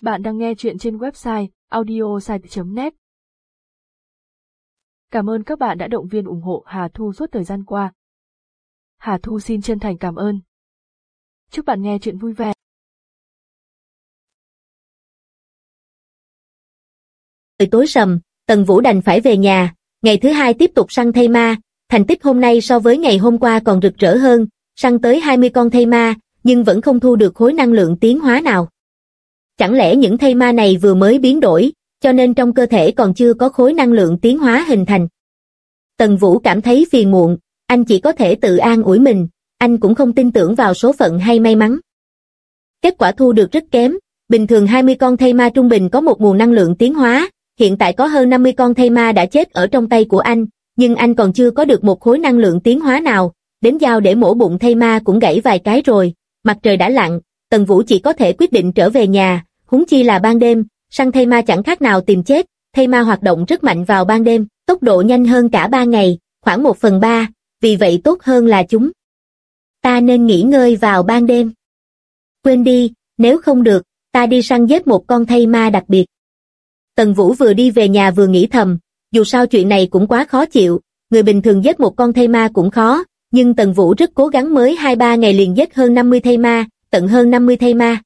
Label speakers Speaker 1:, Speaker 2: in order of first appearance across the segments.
Speaker 1: Bạn đang nghe chuyện trên website audiosite.net. Cảm ơn các bạn đã động viên ủng hộ Hà Thu suốt thời gian qua. Hà Thu xin chân thành cảm ơn. Chúc bạn nghe chuyện vui vẻ.
Speaker 2: Tối sầm, Tần Vũ đành phải về nhà. Ngày thứ hai tiếp tục săn thây ma. Thành tích hôm nay so với ngày hôm qua còn rực rỡ hơn, săn tới 20 con thây ma, nhưng vẫn không thu được khối năng lượng tiến hóa nào. Chẳng lẽ những thây ma này vừa mới biến đổi, cho nên trong cơ thể còn chưa có khối năng lượng tiến hóa hình thành? Tần Vũ cảm thấy phiền muộn, anh chỉ có thể tự an ủi mình, anh cũng không tin tưởng vào số phận hay may mắn. Kết quả thu được rất kém, bình thường 20 con thây ma trung bình có một nguồn năng lượng tiến hóa, hiện tại có hơn 50 con thây ma đã chết ở trong tay của anh, nhưng anh còn chưa có được một khối năng lượng tiến hóa nào, đến dao để mổ bụng thây ma cũng gãy vài cái rồi. Mặt trời đã lặn, Tần Vũ chỉ có thể quyết định trở về nhà, huống chi là ban đêm, săn thây ma chẳng khác nào tìm chết, thây ma hoạt động rất mạnh vào ban đêm, tốc độ nhanh hơn cả ban ngày, khoảng 1/3, vì vậy tốt hơn là chúng ta nên nghỉ ngơi vào ban đêm. Quên đi, nếu không được, ta đi săn giết một con thây ma đặc biệt. Tần Vũ vừa đi về nhà vừa nghĩ thầm, dù sao chuyện này cũng quá khó chịu, người bình thường giết một con thây ma cũng khó, nhưng Tần Vũ rất cố gắng mới 2-3 ngày liền giết hơn 50 thây ma, tận hơn 50 thây ma.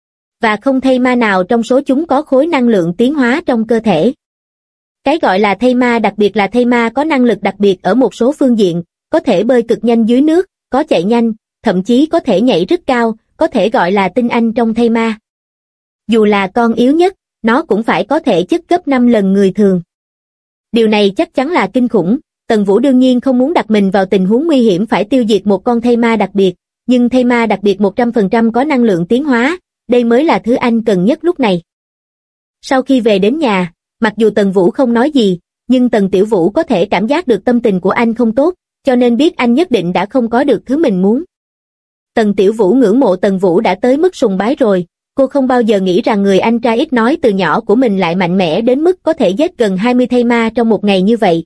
Speaker 2: Và không thây ma nào trong số chúng có khối năng lượng tiến hóa trong cơ thể. Cái gọi là thây ma đặc biệt là thây ma có năng lực đặc biệt ở một số phương diện, có thể bơi cực nhanh dưới nước, có chạy nhanh, thậm chí có thể nhảy rất cao, có thể gọi là tinh anh trong thây ma. Dù là con yếu nhất, nó cũng phải có thể chất gấp 5 lần người thường. Điều này chắc chắn là kinh khủng, Tần Vũ đương nhiên không muốn đặt mình vào tình huống nguy hiểm phải tiêu diệt một con thây ma đặc biệt, nhưng thây ma đặc biệt 100% có năng lượng tiến hóa, đây mới là thứ anh cần nhất lúc này. Sau khi về đến nhà, mặc dù Tần Vũ không nói gì, nhưng Tần Tiểu Vũ có thể cảm giác được tâm tình của anh không tốt, cho nên biết anh nhất định đã không có được thứ mình muốn. Tần Tiểu Vũ ngưỡng mộ Tần Vũ đã tới mức sùng bái rồi, cô không bao giờ nghĩ rằng người anh trai ít nói từ nhỏ của mình lại mạnh mẽ đến mức có thể giết gần 20 thây ma trong một ngày như vậy.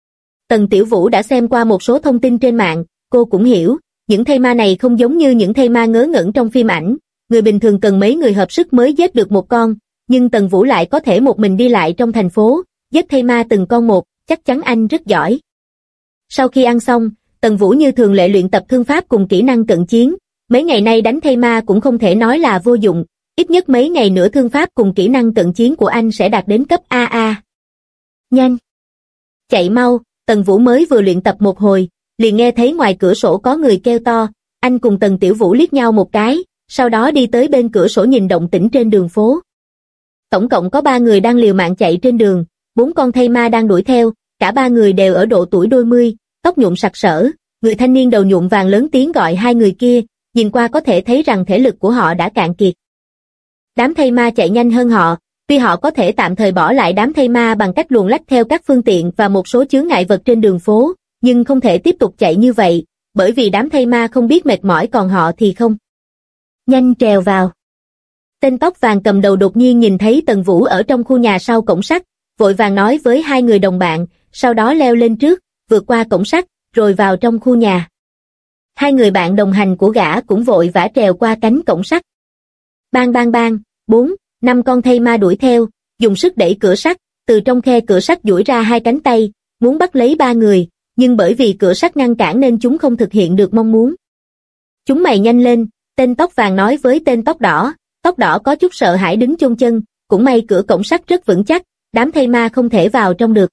Speaker 2: Tần Tiểu Vũ đã xem qua một số thông tin trên mạng, cô cũng hiểu, những thây ma này không giống như những thây ma ngớ ngẩn trong phim ảnh, người bình thường cần mấy người hợp sức mới giết được một con, nhưng Tần Vũ lại có thể một mình đi lại trong thành phố, giết thây ma từng con một, chắc chắn anh rất giỏi. Sau khi ăn xong, Tần Vũ như thường lệ luyện tập thương pháp cùng kỹ năng cận chiến, mấy ngày nay đánh thây ma cũng không thể nói là vô dụng, ít nhất mấy ngày nữa thương pháp cùng kỹ năng cận chiến của anh sẽ đạt đến cấp AA. Nhanh! Chạy mau! Tần Vũ mới vừa luyện tập một hồi, liền nghe thấy ngoài cửa sổ có người kêu to, anh cùng Tần Tiểu Vũ liếc nhau một cái, sau đó đi tới bên cửa sổ nhìn động tĩnh trên đường phố. Tổng cộng có 3 người đang liều mạng chạy trên đường, 4 con thây ma đang đuổi theo, cả 3 người đều ở độ tuổi đôi mươi, tóc nhuộm sặc sỡ, người thanh niên đầu nhuộm vàng lớn tiếng gọi hai người kia, nhìn qua có thể thấy rằng thể lực của họ đã cạn kiệt. Đám thây ma chạy nhanh hơn họ, tuy họ có thể tạm thời bỏ lại đám thây ma bằng cách luồn lách theo các phương tiện và một số chướng ngại vật trên đường phố, nhưng không thể tiếp tục chạy như vậy, bởi vì đám thây ma không biết mệt mỏi còn họ thì không. Nhanh trèo vào. Tên tóc vàng cầm đầu đột nhiên nhìn thấy Tần Vũ ở trong khu nhà sau cổng sắt, vội vàng nói với hai người đồng bạn, sau đó leo lên trước, vượt qua cổng sắt, rồi vào trong khu nhà. Hai người bạn đồng hành của gã cũng vội vã trèo qua cánh cổng sắt. Bang bang bang, 4-5 con thây ma đuổi theo, dùng sức đẩy cửa sắt, từ trong khe cửa sắt duỗi ra hai cánh tay, muốn bắt lấy 3 người, nhưng bởi vì cửa sắt ngăn cản nên chúng không thực hiện được mong muốn. Chúng mày nhanh lên, tên tóc vàng nói với tên tóc đỏ có chút sợ hãi đứng chôn chân, cũng may cửa cổng sắt rất vững chắc, đám thây ma không thể vào trong được.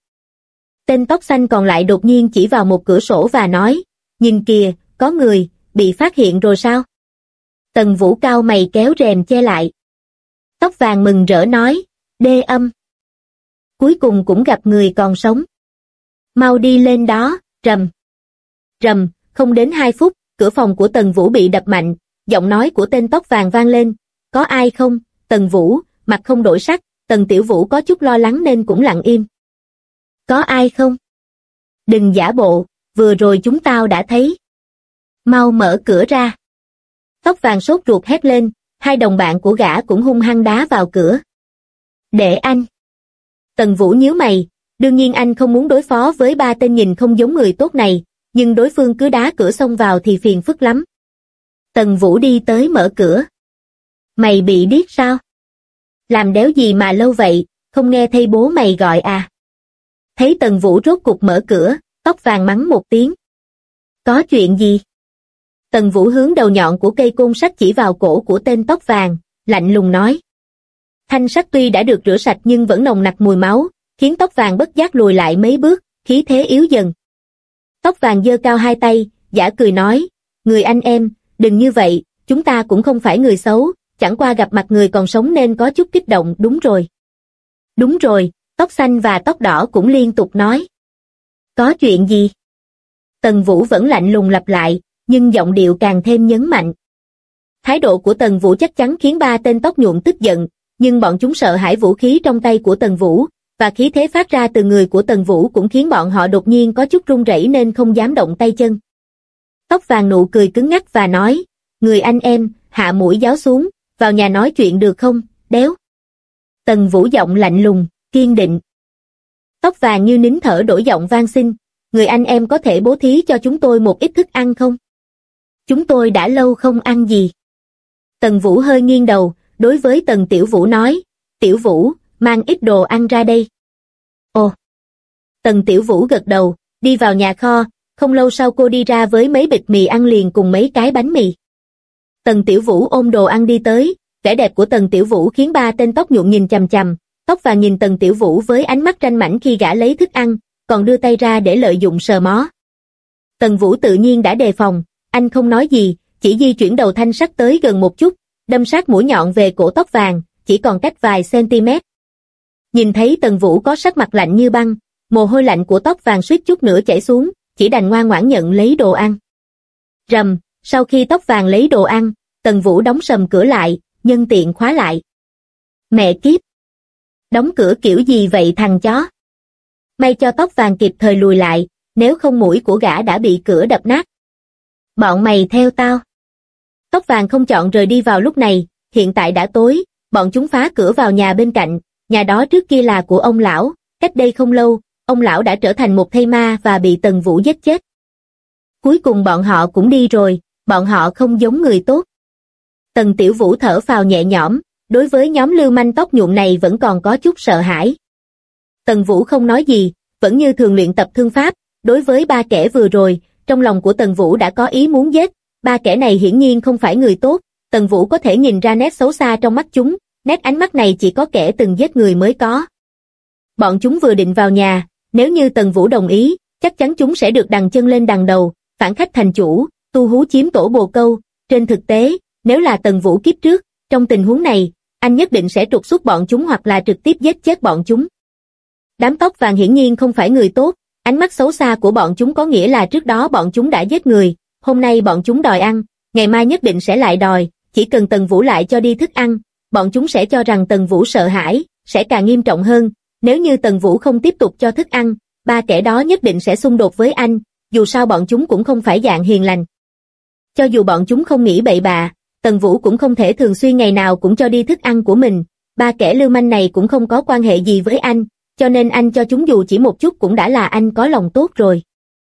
Speaker 2: Tên tóc xanh còn lại đột nhiên chỉ vào một cửa sổ và nói, nhìn kìa, có người, bị phát hiện rồi sao? Tần Vũ cao mày kéo rèm che lại. Tóc vàng mừng rỡ nói, đê âm. Cuối cùng cũng gặp người còn sống. Mau đi lên đó, rầm. Rầm, không đến 2 phút, cửa phòng của Tần Vũ bị đập mạnh, giọng nói của tên tóc vàng vang lên, có ai không? Tần Vũ, mặt không đổi sắc, Tần Tiểu Vũ có chút lo lắng nên cũng lặng im. Có ai không? Đừng giả bộ, vừa rồi chúng tao đã thấy. Mau mở cửa ra. Tóc vàng sốt ruột hét lên, hai đồng bạn của gã cũng hung hăng đá vào cửa. Để anh. Tần Vũ nhíu mày, đương nhiên anh không muốn đối phó với 3 tên nhìn không giống người tốt này, nhưng đối phương cứ đá cửa xông vào thì phiền phức lắm. Tần Vũ đi tới mở cửa. Mày bị điếc sao? Làm đéo gì mà lâu vậy, không nghe thấy bố mày gọi à? Thấy Tần Vũ rốt cục mở cửa, Tóc Vàng mắng một tiếng. Có chuyện gì? Tần Vũ hướng đầu nhọn của cây côn sắt chỉ vào cổ của tên Tóc Vàng, lạnh lùng nói. Thanh sắt tuy đã được rửa sạch nhưng vẫn nồng nặc mùi máu, khiến Tóc Vàng bất giác lùi lại mấy bước, khí thế yếu dần. Tóc Vàng giơ cao hai tay, giả cười nói, người anh em, đừng như vậy, chúng ta cũng không phải người xấu, chẳng qua gặp mặt người còn sống nên có chút kích động. Đúng rồi. Đúng rồi, Tóc Xanh và Tóc Đỏ cũng liên tục nói. Có chuyện gì? Tần Vũ vẫn lạnh lùng lặp lại, nhưng giọng điệu càng thêm nhấn mạnh. Thái độ của Tần Vũ chắc chắn khiến ba tên tóc nhuộm tức giận, nhưng bọn chúng sợ hãi vũ khí trong tay của Tần Vũ, và khí thế phát ra từ người của Tần Vũ cũng khiến bọn họ đột nhiên có chút run rẩy nên không dám động tay chân. Tóc Vàng nụ cười cứng ngắc và nói, người anh em, hạ mũi giáo xuống, vào nhà nói chuyện được không, đéo. Tần Vũ giọng lạnh lùng, kiên định. Tóc Vàng như nín thở đổi giọng van xin, người anh em có thể bố thí cho chúng tôi một ít thức ăn không? Chúng tôi đã lâu không ăn gì. Tần Vũ hơi nghiêng đầu, đối với Tần Tiểu Vũ nói, Tiểu Vũ, mang ít đồ ăn ra đây. Ồ. Tần Tiểu Vũ gật đầu, đi vào nhà kho, không lâu sau cô đi ra với mấy bịch mì ăn liền cùng mấy cái bánh mì. Tần Tiểu Vũ ôm đồ ăn đi tới, vẻ đẹp của Tần Tiểu Vũ khiến ba tên tóc nhuộm nhìn chằm chằm, Tóc Vàng nhìn Tần Tiểu Vũ với ánh mắt ranh mãnh khi gã lấy thức ăn, còn đưa tay ra để lợi dụng sờ mó. Tần Vũ tự nhiên đã đề phòng, anh không nói gì, chỉ di chuyển đầu thanh sắt tới gần một chút, đâm sát mũi nhọn về cổ Tóc Vàng, chỉ còn cách vài cm. Nhìn thấy Tần Vũ có sắc mặt lạnh như băng, mồ hôi lạnh của Tóc Vàng suýt chút nữa chảy xuống, chỉ đành ngoan ngoãn nhận lấy đồ ăn. Rầm, sau khi Tóc Vàng lấy đồ ăn, Tần Vũ đóng sầm cửa lại, nhân tiện khóa lại. Mẹ kiếp! Đóng cửa kiểu gì vậy thằng chó? May cho Tóc Vàng kịp thời lùi lại, nếu không mũi của gã đã bị cửa đập nát. Bọn mày theo tao. Tóc Vàng không chọn rời đi vào lúc này, hiện tại đã tối, bọn chúng phá cửa vào nhà bên cạnh, nhà đó trước kia là của ông lão, cách đây không lâu, ông lão đã trở thành một thây ma và bị Tần Vũ giết chết. Cuối cùng bọn họ cũng đi rồi, bọn họ không giống người tốt. Tần Tiểu Vũ thở phào nhẹ nhõm, đối với nhóm lưu manh tóc nhuộm này vẫn còn có chút sợ hãi. Tần Vũ không nói gì, vẫn như thường luyện tập thương pháp, đối với ba kẻ vừa rồi, trong lòng của Tần Vũ đã có ý muốn giết, ba kẻ này hiển nhiên không phải người tốt, Tần Vũ có thể nhìn ra nét xấu xa trong mắt chúng, nét ánh mắt này chỉ có kẻ từng giết người mới có. Bọn chúng vừa định vào nhà, nếu như Tần Vũ đồng ý, chắc chắn chúng sẽ được đằng chân lên đằng đầu, phản khách thành chủ, tu hú chiếm tổ bồ câu, trên thực tế, nếu là Tần Vũ kiếp trước, trong tình huống này, anh nhất định sẽ trục xuất bọn chúng hoặc là trực tiếp giết chết bọn chúng. Đám Tóc Vàng hiển nhiên không phải người tốt, ánh mắt xấu xa của bọn chúng có nghĩa là trước đó bọn chúng đã giết người, hôm nay bọn chúng đòi ăn, ngày mai nhất định sẽ lại đòi, chỉ cần Tần Vũ lại cho đi thức ăn, bọn chúng sẽ cho rằng Tần Vũ sợ hãi, sẽ càng nghiêm trọng hơn, nếu như Tần Vũ không tiếp tục cho thức ăn, ba kẻ đó nhất định sẽ xung đột với anh, dù sao bọn chúng cũng không phải dạng hiền lành. Cho dù bọn chúng không nghĩ bậy bạ, Tần Vũ cũng không thể thường xuyên ngày nào cũng cho đi thức ăn của mình, ba kẻ lưu manh này cũng không có quan hệ gì với anh, cho nên anh cho chúng dù chỉ một chút cũng đã là anh có lòng tốt rồi.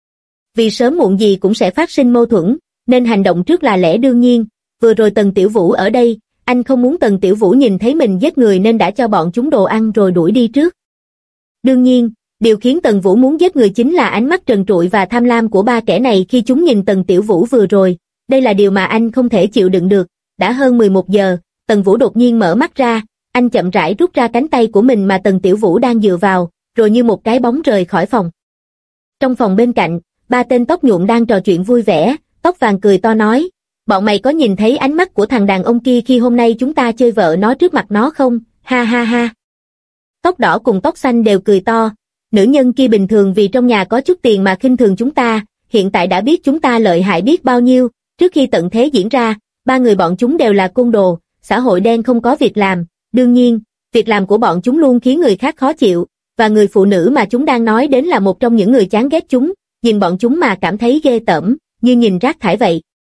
Speaker 2: Vì sớm muộn gì cũng sẽ phát sinh mâu thuẫn, nên hành động trước là lẽ đương nhiên, vừa rồi Tần Tiểu Vũ ở đây, anh không muốn Tần Tiểu Vũ nhìn thấy mình giết người nên đã cho bọn chúng đồ ăn rồi đuổi đi trước. Đương nhiên, điều khiến Tần Vũ muốn giết người chính là ánh mắt trần trụi và tham lam của ba kẻ này khi chúng nhìn Tần Tiểu Vũ vừa rồi, đây là điều mà anh không thể chịu đựng được. Đã hơn 11 giờ, Tần Vũ đột nhiên mở mắt ra, anh chậm rãi rút ra cánh tay của mình mà Tần Tiểu Vũ đang dựa vào, rồi như một cái bóng rời khỏi phòng. Trong phòng bên cạnh, ba tên tóc nhuộm đang trò chuyện vui vẻ, Tóc Vàng cười to nói, bọn mày có nhìn thấy ánh mắt của thằng đàn ông kia khi hôm nay chúng ta chơi vợ nó trước mặt nó không, ha ha ha. Tóc Đỏ cùng Tóc Xanh đều cười to, nữ nhân kia bình thường vì trong nhà có chút tiền mà khinh thường chúng ta, hiện tại đã biết chúng ta lợi hại biết bao nhiêu, trước khi tận thế diễn ra, ba người bọn chúng đều là côn đồ, xã hội đen không có việc làm, đương nhiên, việc làm của bọn chúng luôn khiến người khác khó chịu, và người phụ nữ mà chúng đang nói đến là một trong những người chán ghét chúng, nhìn bọn chúng mà cảm thấy ghê tởm, như nhìn rác thải vậy.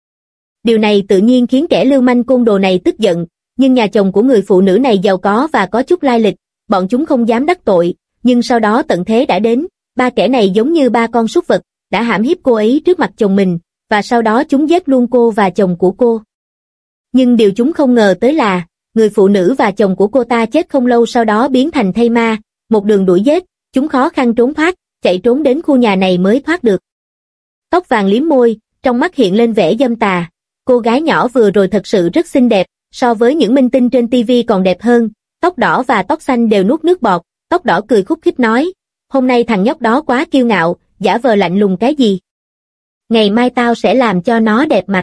Speaker 2: Điều này tự nhiên khiến kẻ lưu manh côn đồ này tức giận, nhưng nhà chồng của người phụ nữ này giàu có và có chút lai lịch, bọn chúng không dám đắc tội, nhưng sau đó tận thế đã đến, ba kẻ này giống như ba con súc vật, đã hãm hiếp cô ấy trước mặt chồng mình, và sau đó chúng giết luôn cô và chồng của cô. Nhưng điều chúng không ngờ tới là, người phụ nữ và chồng của cô ta chết không lâu sau đó biến thành thây ma, một đường đuổi giết, chúng khó khăn trốn thoát, chạy trốn đến khu nhà này mới thoát được. Tóc vàng liếm môi, trong mắt hiện lên vẻ dâm tà, cô gái nhỏ vừa rồi thật sự rất xinh đẹp, so với những minh tinh trên TV còn đẹp hơn, tóc đỏ và tóc xanh đều nuốt nước bọt, tóc đỏ cười khúc khích nói, hôm nay thằng nhóc đó quá kiêu ngạo, giả vờ lạnh lùng cái gì. Ngày mai tao sẽ làm cho nó đẹp mặt.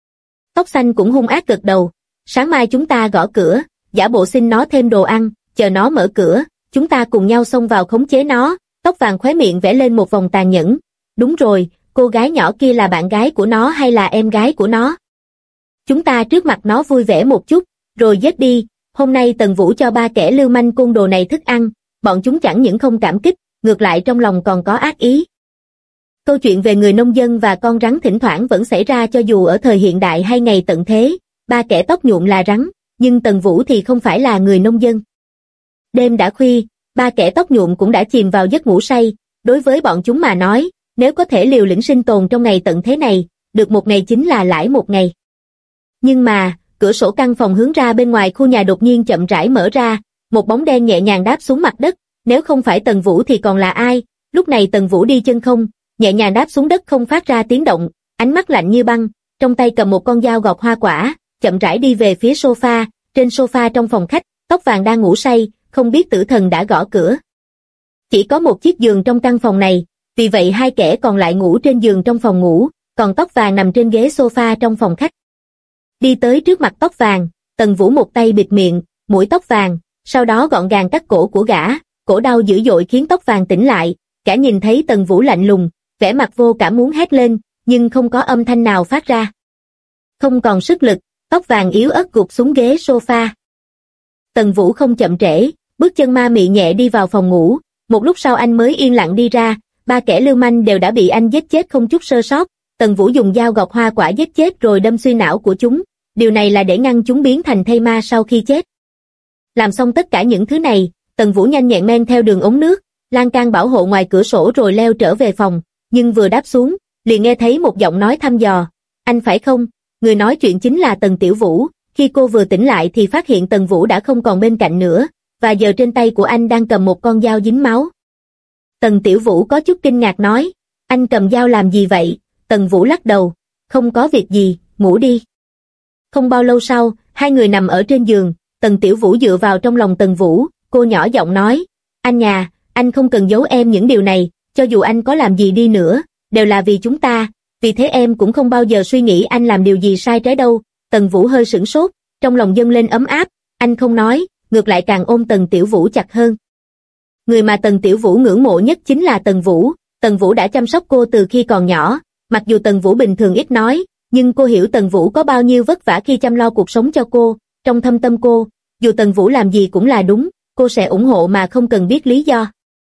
Speaker 2: Tóc xanh cũng hung ác gật đầu, sáng mai chúng ta gõ cửa, giả bộ xin nó thêm đồ ăn, chờ nó mở cửa, chúng ta cùng nhau xông vào khống chế nó. Tóc vàng khóe miệng vẽ lên một vòng tàn nhẫn, đúng rồi, cô gái nhỏ kia là bạn gái của nó hay là em gái của nó? Chúng ta trước mặt nó vui vẻ một chút, rồi giết đi, hôm nay Tần Vũ cho ba kẻ lưu manh côn đồ này thức ăn, bọn chúng chẳng những không cảm kích, ngược lại trong lòng còn có ác ý. Câu chuyện về người nông dân và con rắn thỉnh thoảng vẫn xảy ra cho dù ở thời hiện đại hay ngày tận thế, ba kẻ tóc nhuộm là rắn, nhưng Tần Vũ thì không phải là người nông dân. Đêm đã khuya, ba kẻ tóc nhuộm cũng đã chìm vào giấc ngủ say, đối với bọn chúng mà nói, nếu có thể liều lĩnh sinh tồn trong ngày tận thế này, được một ngày chính là lãi một ngày. Nhưng mà, cửa sổ căn phòng hướng ra bên ngoài khu nhà đột nhiên chậm rãi mở ra, một bóng đen nhẹ nhàng đáp xuống mặt đất, nếu không phải Tần Vũ thì còn là ai? Lúc này Tần Vũ đi chân không, nhẹ nhàng đáp xuống đất không phát ra tiếng động, ánh mắt lạnh như băng, trong tay cầm một con dao gọt hoa quả, chậm rãi đi về phía sofa, trên sofa trong phòng khách, tóc vàng đang ngủ say, không biết tử thần đã gõ cửa. Chỉ có một chiếc giường trong căn phòng này, vì vậy hai kẻ còn lại ngủ trên giường trong phòng ngủ, còn tóc vàng nằm trên ghế sofa trong phòng khách. Đi tới trước mặt tóc vàng, Tần Vũ một tay bịt miệng, mũi tóc vàng, sau đó gọn gàng cắt cổ của gã, cổ đau dữ dội khiến tóc vàng tỉnh lại, gã nhìn thấy Tần Vũ lạnh lùng, vẻ mặt vô cảm muốn hét lên, nhưng không có âm thanh nào phát ra. Không còn sức lực, tóc vàng yếu ớt gục xuống ghế sofa. Tần Vũ không chậm trễ, bước chân ma mị nhẹ đi vào phòng ngủ, một lúc sau anh mới yên lặng đi ra, ba kẻ lưu manh đều đã bị anh giết chết không chút sơ sót. Tần Vũ dùng dao gọt hoa quả giết chết rồi đâm xuyên não của chúng, điều này là để ngăn chúng biến thành thây ma sau khi chết. Làm xong tất cả những thứ này, Tần Vũ nhanh nhẹn men theo đường ống nước, lan can bảo hộ ngoài cửa sổ rồi leo trở về phòng, nhưng vừa đáp xuống, liền nghe thấy một giọng nói thăm dò, anh phải không? Người nói chuyện chính là Tần Tiểu Vũ, khi cô vừa tỉnh lại thì phát hiện Tần Vũ đã không còn bên cạnh nữa, và giờ trên tay của anh đang cầm một con dao dính máu. Tần Tiểu Vũ có chút kinh ngạc nói, anh cầm dao làm gì vậy? Tần Vũ lắc đầu, không có việc gì, ngủ đi. Không bao lâu sau, hai người nằm ở trên giường, Tần Tiểu Vũ dựa vào trong lòng Tần Vũ, cô nhỏ giọng nói, anh nhà, anh không cần giấu em những điều này, cho dù anh có làm gì đi nữa, đều là vì chúng ta, vì thế em cũng không bao giờ suy nghĩ anh làm điều gì sai trái đâu. Tần Vũ hơi sửng sốt, trong lòng dâng lên ấm áp, anh không nói, ngược lại càng ôm Tần Tiểu Vũ chặt hơn. Người mà Tần Tiểu Vũ ngưỡng mộ nhất chính là Tần Vũ đã chăm sóc cô từ khi còn nhỏ, mặc dù Tần Vũ bình thường ít nói, nhưng cô hiểu Tần Vũ có bao nhiêu vất vả khi chăm lo cuộc sống cho cô, trong thâm tâm cô, dù Tần Vũ làm gì cũng là đúng, cô sẽ ủng hộ mà không cần biết lý do.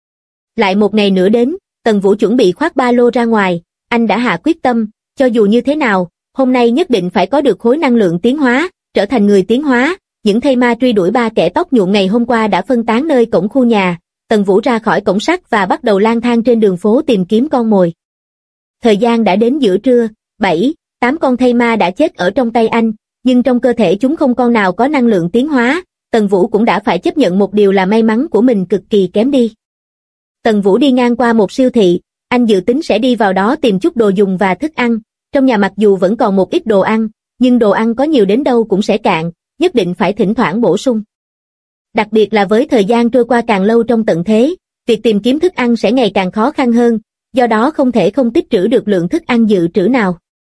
Speaker 2: Lại một ngày nữa đến, Tần Vũ chuẩn bị khoác ba lô ra ngoài, anh đã hạ quyết tâm, cho dù như thế nào, hôm nay nhất định phải có được khối năng lượng tiến hóa, trở thành người tiến hóa. Những thây ma truy đuổi ba kẻ tóc nhuộm ngày hôm qua đã phân tán nơi cổng khu nhà, Tần Vũ ra khỏi cổng sắt và bắt đầu lang thang trên đường phố tìm kiếm con mồi. Thời gian đã đến giữa trưa, 7, 8 con thây ma đã chết ở trong tay anh, nhưng trong cơ thể chúng không con nào có năng lượng tiến hóa, Tần Vũ cũng đã phải chấp nhận một điều là may mắn của mình cực kỳ kém đi. Tần Vũ đi ngang qua một siêu thị, anh dự tính sẽ đi vào đó tìm chút đồ dùng và thức ăn, trong nhà mặc dù vẫn còn một ít đồ ăn, nhưng đồ ăn có nhiều đến đâu cũng sẽ cạn, nhất định phải thỉnh thoảng bổ sung. Đặc biệt là với thời gian trôi qua càng lâu trong tận thế, việc tìm kiếm thức ăn sẽ ngày càng khó khăn hơn, do đó không thể không tích trữ được lượng thức ăn dự trữ nào.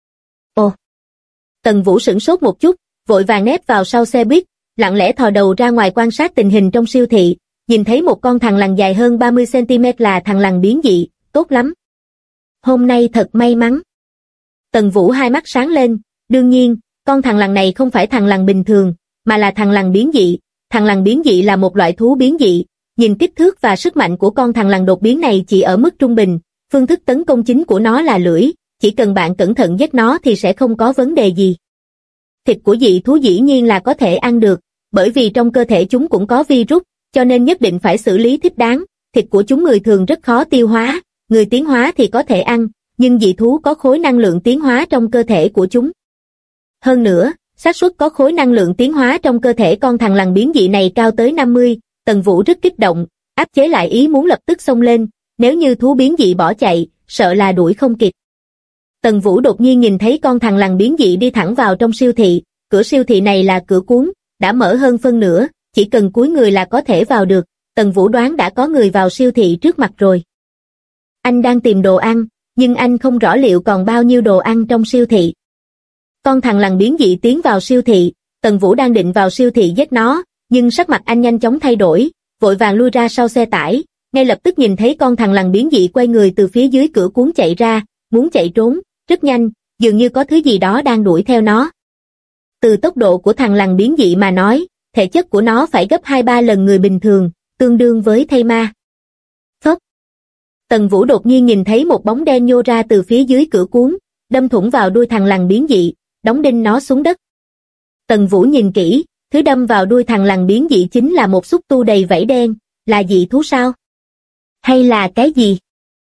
Speaker 2: Ồ! Tần Vũ sửng sốt một chút, vội vàng nép vào sau xe buýt, lặng lẽ thò đầu ra ngoài quan sát tình hình trong siêu thị, nhìn thấy một con thằn lằn dài hơn 30 cm là thằn lằn biến dị, tốt lắm. Hôm nay thật may mắn. Tần Vũ hai mắt sáng lên, đương nhiên, con thằn lằn này không phải thằn lằn bình thường, mà là thằn lằn biến dị. Thằn lằn biến dị là một loại thú biến dị, nhìn kích thước và sức mạnh của con thằn lằn đột biến này chỉ ở mức trung bình, phương thức tấn công chính của nó là lưỡi, chỉ cần bạn cẩn thận giết nó thì sẽ không có vấn đề gì. Thịt của dị thú dĩ nhiên là có thể ăn được, bởi vì trong cơ thể chúng cũng có virus, cho nên nhất định phải xử lý thích đáng, thịt của chúng người thường rất khó tiêu hóa, người tiến hóa thì có thể ăn, nhưng dị thú có khối năng lượng tiến hóa trong cơ thể của chúng. Hơn nữa, xác suất có khối năng lượng tiến hóa trong cơ thể con thằn lằn biến dị này cao tới 50, Tần Vũ rất kích động, áp chế lại ý muốn lập tức xông lên, nếu như thú biến dị bỏ chạy, sợ là đuổi không kịp. Tần Vũ đột nhiên nhìn thấy con thằn lằn biến dị đi thẳng vào trong siêu thị, cửa siêu thị này là cửa cuốn, đã mở hơn phân nửa, chỉ cần cúi người là có thể vào được, Tần Vũ đoán đã có người vào siêu thị trước mặt rồi. Anh đang tìm đồ ăn, nhưng anh không rõ liệu còn bao nhiêu đồ ăn trong siêu thị. Con thằn lằn biến dị tiến vào siêu thị, Tần Vũ đang định vào siêu thị giết nó, nhưng sắc mặt anh nhanh chóng thay đổi, vội vàng lui ra sau xe tải, ngay lập tức nhìn thấy con thằn lằn biến dị quay người từ phía dưới cửa cuốn chạy ra, muốn chạy trốn, rất nhanh, dường như có thứ gì đó đang đuổi theo nó. Từ tốc độ của thằn lằn biến dị mà nói, thể chất của nó phải gấp 2-3 lần người bình thường, tương đương với thây ma. Phốc. Tần Vũ đột nhiên nhìn thấy một bóng đen nhô ra từ phía dưới cửa cuốn, đâm thủng vào đuôi thằn lằn biến dị, đóng đinh nó xuống đất. Tần Vũ nhìn kỹ, thứ đâm vào đuôi thằn lằn biến dị chính là một xúc tu đầy vảy đen, là dị thú sao? Hay là cái gì?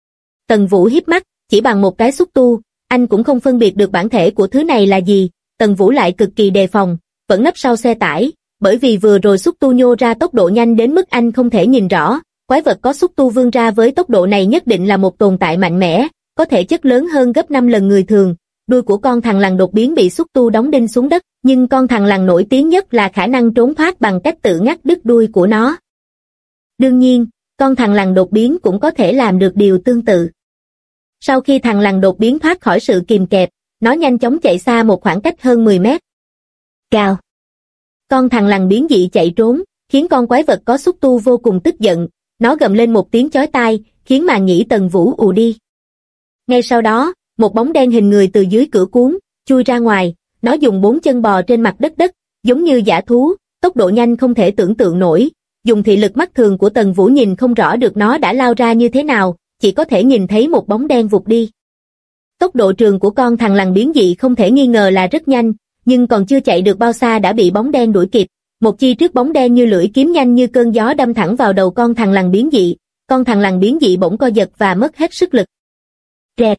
Speaker 2: Tần Vũ híp mắt, chỉ bằng một cái xúc tu, anh cũng không phân biệt được bản thể của thứ này là gì, Tần Vũ lại cực kỳ đề phòng, vẫn nấp sau xe tải, bởi vì vừa rồi xúc tu nhô ra tốc độ nhanh đến mức anh không thể nhìn rõ, quái vật có xúc tu vươn ra với tốc độ này nhất định là một tồn tại mạnh mẽ, có thể chất lớn hơn gấp 5 lần người thường. Đuôi của con thằn lằn đột biến bị xúc tu đóng đinh xuống đất, nhưng con thằn lằn nổi tiếng nhất là khả năng trốn thoát bằng cách tự ngắt đứt đuôi của nó. Đương nhiên, con thằn lằn đột biến cũng có thể làm được điều tương tự. Sau khi thằn lằn đột biến thoát khỏi sự kìm kẹp, nó nhanh chóng chạy xa một khoảng cách hơn 10 mét. Cào! Con thằn lằn biến dị chạy trốn, khiến con quái vật có xúc tu vô cùng tức giận, nó gầm lên một tiếng chói tai, khiến màn nhĩ Tần Vũ ù đi. Ngay sau đó, một bóng đen hình người từ dưới cửa cuốn, chui ra ngoài, nó dùng 4 chân bò trên mặt đất, giống như dã thú, tốc độ nhanh không thể tưởng tượng nổi, dùng thị lực mắt thường của Tần Vũ nhìn không rõ được nó đã lao ra như thế nào, chỉ có thể nhìn thấy một bóng đen vụt đi. Tốc độ trường của con thằn lằn biến dị không thể nghi ngờ là rất nhanh, nhưng còn chưa chạy được bao xa đã bị bóng đen đuổi kịp, một chi trước bóng đen như lưỡi kiếm nhanh như cơn gió đâm thẳng vào đầu con thằn lằn biến dị, con thằn lằn biến dị bỗng co giật và mất hết sức lực. Rẹt.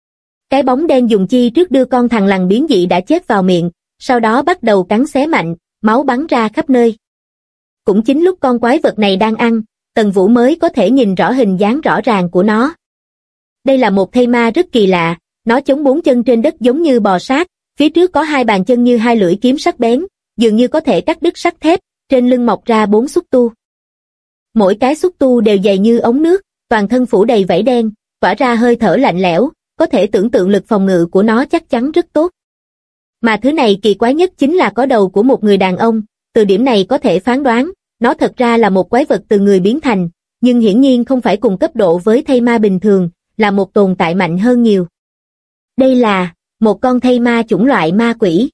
Speaker 2: Cái bóng đen dùng chi trước đưa con thằn lằn biến dị đã chết vào miệng, sau đó bắt đầu cắn xé mạnh, máu bắn ra khắp nơi. Cũng chính lúc con quái vật này đang ăn, Tần Vũ mới có thể nhìn rõ hình dáng rõ ràng của nó. Đây là một thây ma rất kỳ lạ, nó chống 4 chân trên đất giống như bò sát, phía trước có 2 bàn chân như 2 lưỡi kiếm sắc bén, dường như có thể cắt đứt sắt thép, trên lưng mọc ra 4 xúc tu. Mỗi cái xúc tu đều dày như ống nước, toàn thân phủ đầy vảy đen, tỏa ra hơi thở lạnh lẽo, có thể tưởng tượng lực phòng ngự của nó chắc chắn rất tốt. Mà thứ này kỳ quái nhất chính là có đầu của một người đàn ông, từ điểm này có thể phán đoán, nó thật ra là một quái vật từ người biến thành, nhưng hiển nhiên không phải cùng cấp độ với thây ma bình thường, là một tồn tại mạnh hơn nhiều. Đây là một con thây ma chủng loại ma quỷ.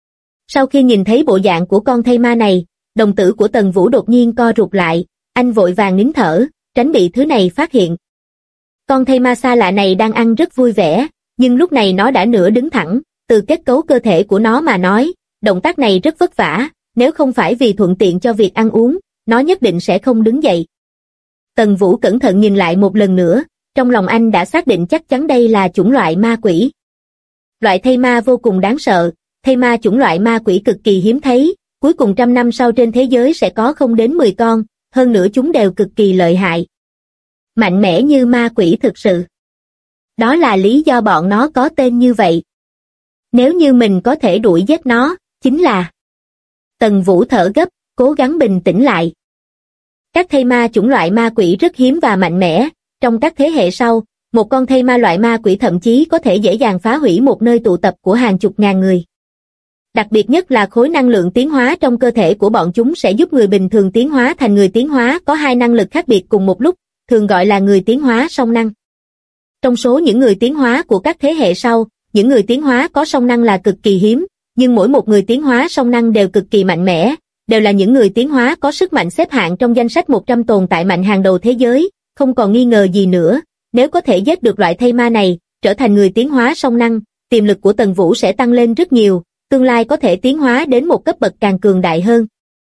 Speaker 2: Sau khi nhìn thấy bộ dạng của con thây ma này, đồng tử của Tần Vũ đột nhiên co rụt lại, anh vội vàng nín thở, tránh bị thứ này phát hiện. Con thây ma xa lạ này đang ăn rất vui vẻ, nhưng lúc này nó đã nửa đứng thẳng, từ kết cấu cơ thể của nó mà nói, động tác này rất vất vả, nếu không phải vì thuận tiện cho việc ăn uống, nó nhất định sẽ không đứng dậy. Tần Vũ cẩn thận nhìn lại một lần nữa, trong lòng anh đã xác định chắc chắn đây là chủng loại ma quỷ. Loại thây ma vô cùng đáng sợ, thây ma chủng loại ma quỷ cực kỳ hiếm thấy, cuối cùng 100 năm sau trên thế giới sẽ có không đến 10 con, hơn nữa chúng đều cực kỳ lợi hại. Mạnh mẽ như ma quỷ thực sự. Đó là lý do bọn nó có tên như vậy. Nếu như mình có thể đuổi giết nó, chính là... Tần Vũ thở gấp, cố gắng bình tĩnh lại. Các thây ma chủng loại ma quỷ rất hiếm và mạnh mẽ, trong các thế hệ sau, một con thây ma loại ma quỷ thậm chí có thể dễ dàng phá hủy một nơi tụ tập của hàng chục ngàn người. Đặc biệt nhất là khối năng lượng tiến hóa trong cơ thể của bọn chúng sẽ giúp người bình thường tiến hóa thành người tiến hóa có 2 năng lực khác biệt cùng một lúc, thường gọi là người tiến hóa song năng. Trong số những người tiến hóa của các thế hệ sau, những người tiến hóa có song năng là cực kỳ hiếm, nhưng mỗi một người tiến hóa song năng đều cực kỳ mạnh mẽ, đều là những người tiến hóa có sức mạnh xếp hạng trong danh sách 100 tồn tại mạnh hàng đầu thế giới, không còn nghi ngờ gì nữa, nếu có thể giết được loại thây ma này, trở thành người tiến hóa song năng, tiềm lực của Tần Vũ sẽ tăng lên rất nhiều, tương lai có thể tiến hóa đến một cấp bậc càng cường đại hơn.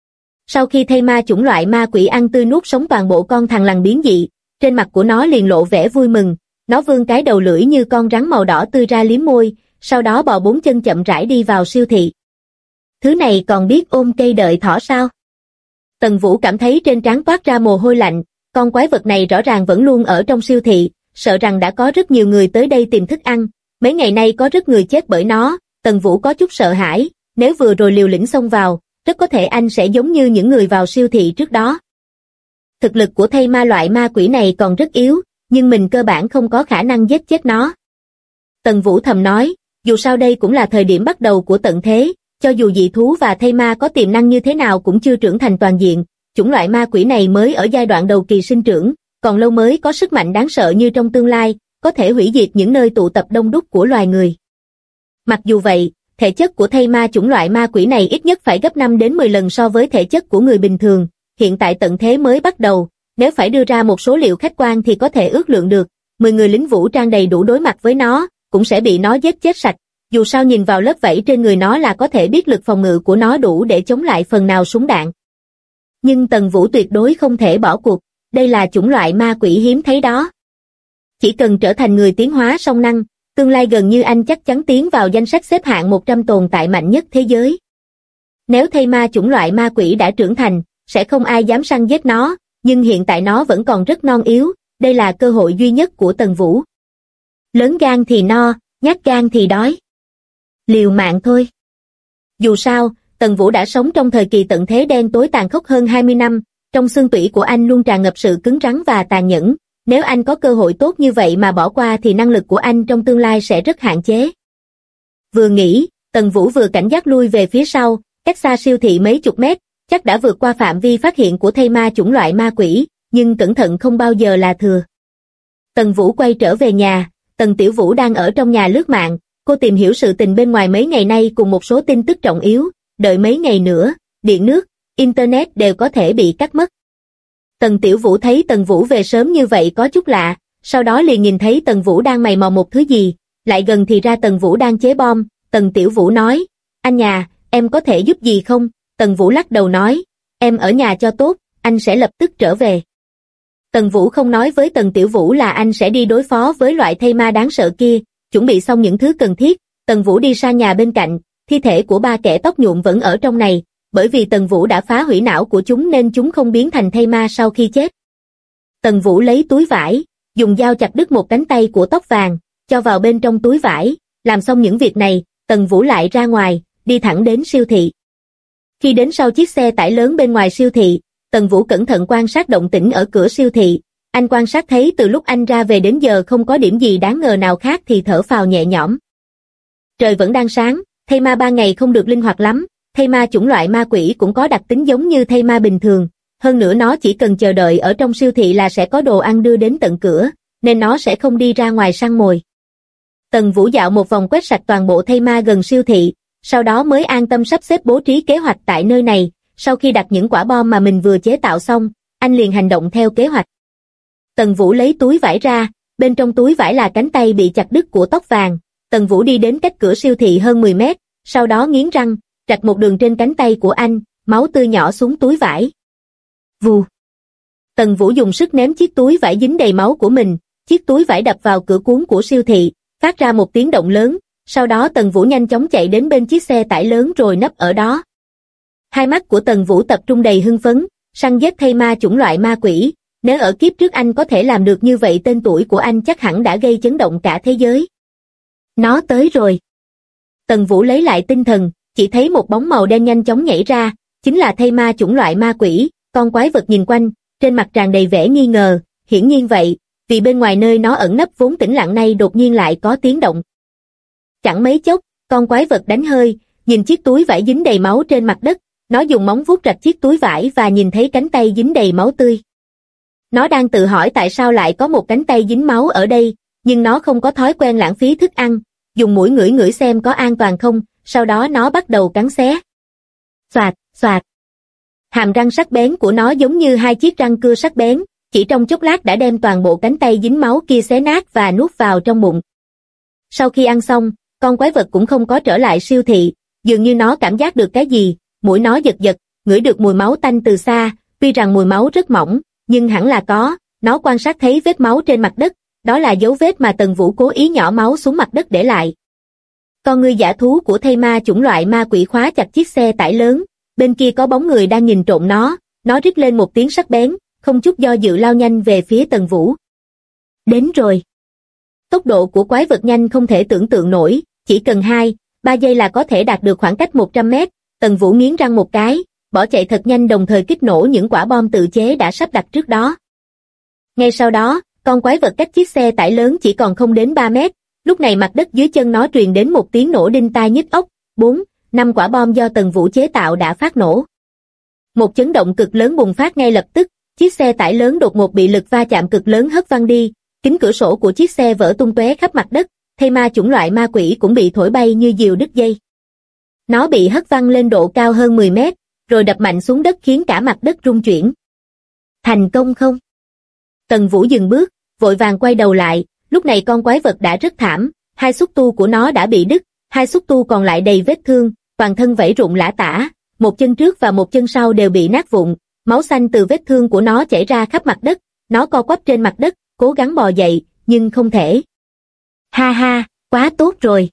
Speaker 2: Sau khi thây ma chủng loại ma quỷ ăn tươi nuốt sống toàn bộ con thằn lằn biến dị, trên mặt của nó liền lộ vẻ vui mừng, nó vươn cái đầu lưỡi như con rắn màu đỏ tươi ra liếm môi, sau đó bò 4 chân chậm rãi đi vào siêu thị. Thứ này còn biết ôm cây đợi thỏ sao? Tần Vũ cảm thấy trên trán toát ra mồ hôi lạnh, con quái vật này rõ ràng vẫn luôn ở trong siêu thị, sợ rằng đã có rất nhiều người tới đây tìm thức ăn, mấy ngày nay có rất người chết bởi nó, Tần Vũ có chút sợ hãi, nếu vừa rồi liều lĩnh xông vào, rất có thể anh sẽ giống như những người vào siêu thị trước đó. Thực lực của thây ma loại ma quỷ này còn rất yếu, nhưng mình cơ bản không có khả năng giết chết nó. Tần Vũ thầm nói, dù sao đây cũng là thời điểm bắt đầu của tận thế, cho dù dị thú và thây ma có tiềm năng như thế nào cũng chưa trưởng thành toàn diện, chủng loại ma quỷ này mới ở giai đoạn đầu kỳ sinh trưởng, còn lâu mới có sức mạnh đáng sợ như trong tương lai, có thể hủy diệt những nơi tụ tập đông đúc của loài người. Mặc dù vậy, thể chất của thây ma chủng loại ma quỷ này ít nhất phải gấp 5 đến 10 lần so với thể chất của người bình thường, hiện tại tận thế mới bắt đầu, nếu phải đưa ra một số liệu khách quan thì có thể ước lượng được, 10 người lính vũ trang đầy đủ đối mặt với nó, cũng sẽ bị nó giết chết sạch, dù sao nhìn vào lớp vảy trên người nó là có thể biết lực phòng ngự của nó đủ để chống lại phần nào súng đạn. Nhưng Tần Vũ tuyệt đối không thể bỏ cuộc, đây là chủng loại ma quỷ hiếm thấy đó. Chỉ cần trở thành người tiến hóa song năng, tương lai gần như anh chắc chắn tiến vào danh sách xếp hạng 100 tồn tại mạnh nhất thế giới. Nếu thây ma chủng loại ma quỷ đã trưởng thành, sẽ không ai dám săn giết nó, nhưng hiện tại nó vẫn còn rất non yếu, đây là cơ hội duy nhất của Tần Vũ. Lớn gan thì no, nhát gan thì đói. Liều mạng thôi. Dù sao, Tần Vũ đã sống trong thời kỳ tận thế đen tối tàn khốc hơn 20 năm, trong xương tủy của anh luôn tràn ngập sự cứng rắn và tàn nhẫn, nếu anh có cơ hội tốt như vậy mà bỏ qua thì năng lực của anh trong tương lai sẽ rất hạn chế. Vừa nghĩ, Tần Vũ vừa cảnh giác lui về phía sau, cách xa siêu thị mấy chục mét, chắc đã vượt qua phạm vi phát hiện của thây ma chủng loại ma quỷ, nhưng cẩn thận không bao giờ là thừa. Tần Vũ quay trở về nhà, Tần Tiểu Vũ đang ở trong nhà lướt mạng, cô tìm hiểu sự tình bên ngoài mấy ngày nay cùng một số tin tức trọng yếu, đợi mấy ngày nữa, điện nước, internet đều có thể bị cắt mất. Tần Tiểu Vũ thấy Tần Vũ về sớm như vậy có chút lạ, sau đó liền nhìn thấy Tần Vũ đang mày mò một thứ gì, lại gần thì ra Tần Vũ đang chế bom, Tần Tiểu Vũ nói, anh nhà, em có thể giúp gì không? Tần Vũ lắc đầu nói, em ở nhà cho tốt, anh sẽ lập tức trở về. Tần Vũ không nói với Tần Tiểu Vũ là anh sẽ đi đối phó với loại thây ma đáng sợ kia, chuẩn bị xong những thứ cần thiết, Tần Vũ đi sang nhà bên cạnh, thi thể của ba kẻ tóc nhuộm vẫn ở trong này, bởi vì Tần Vũ đã phá hủy não của chúng nên chúng không biến thành thây ma sau khi chết. Tần Vũ lấy túi vải, dùng dao chặt đứt một cánh tay của tóc vàng, cho vào bên trong túi vải, làm xong những việc này, Tần Vũ lại ra ngoài, đi thẳng đến siêu thị. Khi đến sau chiếc xe tải lớn bên ngoài siêu thị, Tần Vũ cẩn thận quan sát động tĩnh ở cửa siêu thị, anh quan sát thấy từ lúc anh ra về đến giờ không có điểm gì đáng ngờ nào khác thì thở phào nhẹ nhõm. Trời vẫn đang sáng, thây ma ban ngày không được linh hoạt lắm, thây ma chủng loại ma quỷ cũng có đặc tính giống như thây ma bình thường, hơn nữa nó chỉ cần chờ đợi ở trong siêu thị là sẽ có đồ ăn đưa đến tận cửa, nên nó sẽ không đi ra ngoài săn mồi. Tần Vũ dạo một vòng quét sạch toàn bộ thây ma gần siêu thị, sau đó mới an tâm sắp xếp bố trí kế hoạch tại nơi này, sau khi đặt những quả bom mà mình vừa chế tạo xong, anh liền hành động theo kế hoạch. Tần Vũ lấy túi vải ra, bên trong túi vải là cánh tay bị chặt đứt của tóc vàng, Tần Vũ đi đến cách cửa siêu thị hơn 10 mét, sau đó nghiến răng, rạch một đường trên cánh tay của anh, máu tươi nhỏ xuống túi vải. Vù. Tần Vũ dùng sức ném chiếc túi vải dính đầy máu của mình, chiếc túi vải đập vào cửa cuốn của siêu thị, phát ra một tiếng động lớn, sau đó Tần Vũ nhanh chóng chạy đến bên chiếc xe tải lớn rồi nấp ở đó. Hai mắt của Tần Vũ tập trung đầy hưng phấn, săn giết thây ma chủng loại ma quỷ, nếu ở kiếp trước anh có thể làm được như vậy tên tuổi của anh chắc hẳn đã gây chấn động cả thế giới. Nó tới rồi. Tần Vũ lấy lại tinh thần, chỉ thấy một bóng màu đen nhanh chóng nhảy ra, chính là thây ma chủng loại ma quỷ, con quái vật nhìn quanh, trên mặt tràn đầy vẻ nghi ngờ, hiển nhiên vậy, vì bên ngoài nơi nó ẩn nấp vốn tĩnh lặng nay đột nhiên lại có tiếng động. Chẳng mấy chốc, con quái vật đánh hơi, nhìn chiếc túi vải dính đầy máu trên mặt đất, nó dùng móng vuốt rạch chiếc túi vải và nhìn thấy cánh tay dính đầy máu tươi. Nó đang tự hỏi tại sao lại có một cánh tay dính máu ở đây, nhưng nó không có thói quen lãng phí thức ăn, dùng mũi ngửi ngửi xem có an toàn không, sau đó nó bắt đầu cắn xé. Xoạt, xoạt. Hàm răng sắc bén của nó giống như hai chiếc răng cưa sắc bén, chỉ trong chốc lát đã đem toàn bộ cánh tay dính máu kia xé nát và nuốt vào trong bụng. Sau khi ăn xong, con quái vật cũng không có trở lại siêu thị, dường như nó cảm giác được cái gì, mũi nó giật giật, ngửi được mùi máu tanh từ xa, tuy rằng mùi máu rất mỏng, nhưng hẳn là có, nó quan sát thấy vết máu trên mặt đất, đó là dấu vết mà Tần Vũ cố ý nhỏ máu xuống mặt đất để lại. Con ngươi dã thú của thây ma chủng loại ma quỷ khóa chặt chiếc xe tải lớn, bên kia có bóng người đang nhìn trộm nó rít lên một tiếng sắc bén, không chút do dự lao nhanh về phía Tần Vũ. Đến rồi. Tốc độ của quái vật nhanh không thể tưởng tượng nổi, chỉ cần 2-3 giây là có thể đạt được khoảng cách 100 mét, Tần Vũ nghiến răng một cái, bỏ chạy thật nhanh đồng thời kích nổ những quả bom tự chế đã sắp đặt trước đó. Ngay sau đó, con quái vật cách chiếc xe tải lớn chỉ còn không đến 3 mét, lúc này mặt đất dưới chân nó truyền đến một tiếng nổ đinh tai nhức óc, 4-5 quả bom do Tần Vũ chế tạo đã phát nổ. Một chấn động cực lớn bùng phát ngay lập tức, chiếc xe tải lớn đột ngột bị lực va chạm cực lớn hất văng đi, kính cửa sổ của chiếc xe vỡ tung tóe khắp mặt đất, thây ma chủng loại ma quỷ cũng bị thổi bay như diều đứt dây. Nó bị hất văng lên độ cao hơn 10 mét, rồi đập mạnh xuống đất khiến cả mặt đất rung chuyển. Thành công không? Tần Vũ dừng bước, vội vàng quay đầu lại, lúc này con quái vật đã rất thảm, 2 xúc tu của nó đã bị đứt, 2 xúc tu còn lại đầy vết thương, toàn thân vẫy rụng lả tả, một chân trước và một chân sau đều bị nát vụn, máu xanh từ vết thương của nó chảy ra khắp mặt đất, nó co quắp trên mặt đất, cố gắng bò dậy, nhưng không thể. Ha ha, quá tốt rồi.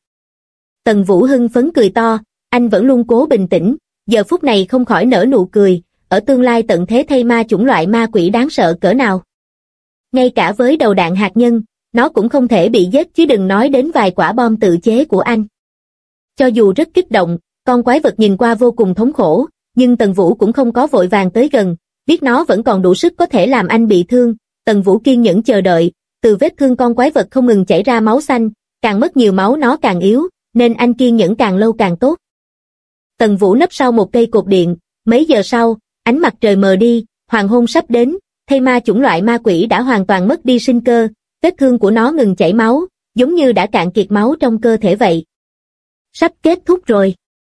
Speaker 2: Tần Vũ hưng phấn cười to, anh vẫn luôn cố bình tĩnh, giờ phút này không khỏi nở nụ cười, ở tương lai tận thế thây ma chủng loại ma quỷ đáng sợ cỡ nào. Ngay cả với đầu đạn hạt nhân, nó cũng không thể bị giết chứ đừng nói đến vài quả bom tự chế của anh. Cho dù rất kích động, con quái vật nhìn qua vô cùng thống khổ, nhưng Tần Vũ cũng không có vội vàng tới gần, biết nó vẫn còn đủ sức có thể làm anh bị thương. Tần Vũ kiên nhẫn chờ đợi, từ vết thương con quái vật không ngừng chảy ra máu xanh, càng mất nhiều máu nó càng yếu, nên anh kiên nhẫn càng lâu càng tốt. Tần Vũ nấp sau một cây cột điện, mấy giờ sau, ánh mặt trời mờ đi, hoàng hôn sắp đến, thây ma chủng loại ma quỷ đã hoàn toàn mất đi sinh cơ, vết thương của nó ngừng chảy máu, giống như đã cạn kiệt máu trong cơ thể vậy. Sắp kết thúc rồi.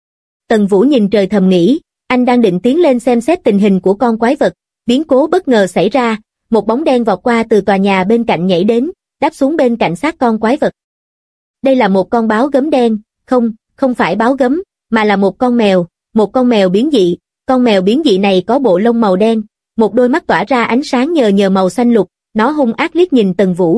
Speaker 2: Tần Vũ nhìn trời thầm nghĩ, anh đang định tiến lên xem xét tình hình của con quái vật, biến cố bất ngờ xảy ra, một bóng đen vọt qua từ tòa nhà bên cạnh nhảy đến, đáp xuống bên cạnh xác con quái vật. Đây là một con báo gấm đen, không phải báo gấm, mà là một con mèo biến dị. Con mèo biến dị này có bộ lông màu đen, một đôi mắt tỏa ra ánh sáng nhờ màu xanh lục, nó hung ác liếc nhìn Tần Vũ.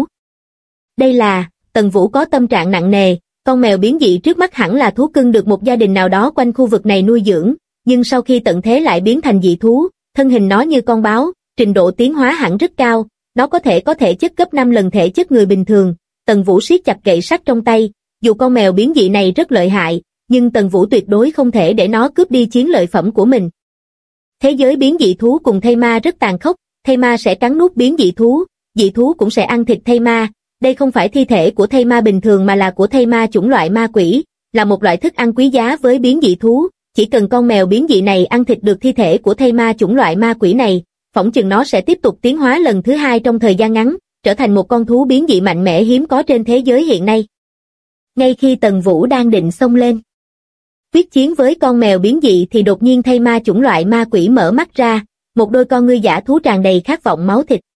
Speaker 2: Tần Vũ có tâm trạng nặng nề, con mèo biến dị trước mắt hẳn là thú cưng được một gia đình nào đó quanh khu vực này nuôi dưỡng, nhưng sau khi tận thế lại biến thành dị thú, thân hình nó như con báo, trình độ tiến hóa hẳn rất cao, nó có thể chất gấp 5 lần thể chất người bình thường. Tần Vũ siết chặt gậy sắt trong tay, dù con mèo biến dị này rất lợi hại, nhưng Tần Vũ tuyệt đối không thể để nó cướp đi chiến lợi phẩm của mình. Thế giới biến dị thú cùng thây ma rất tàn khốc, thây ma sẽ cắn nuốt biến dị thú cũng sẽ ăn thịt thây ma. Đây không phải thi thể của thây ma bình thường mà là của thây ma chủng loại ma quỷ, là một loại thức ăn quý giá với biến dị thú. Chỉ cần con mèo biến dị này ăn thịt được thi thể của thây ma chủng loại ma quỷ này, phỏng chừng nó sẽ tiếp tục tiến hóa lần thứ 2 trong thời gian ngắn, trở thành một con thú biến dị mạnh mẽ hiếm có trên thế giới hiện nay. Ngay khi Tần Vũ đang định xông lên quyết chiến với con mèo biến dị thì đột nhiên thây ma chủng loại ma quỷ mở mắt ra, một đôi con ngươi dã thú tràn đầy khát vọng máu thịt.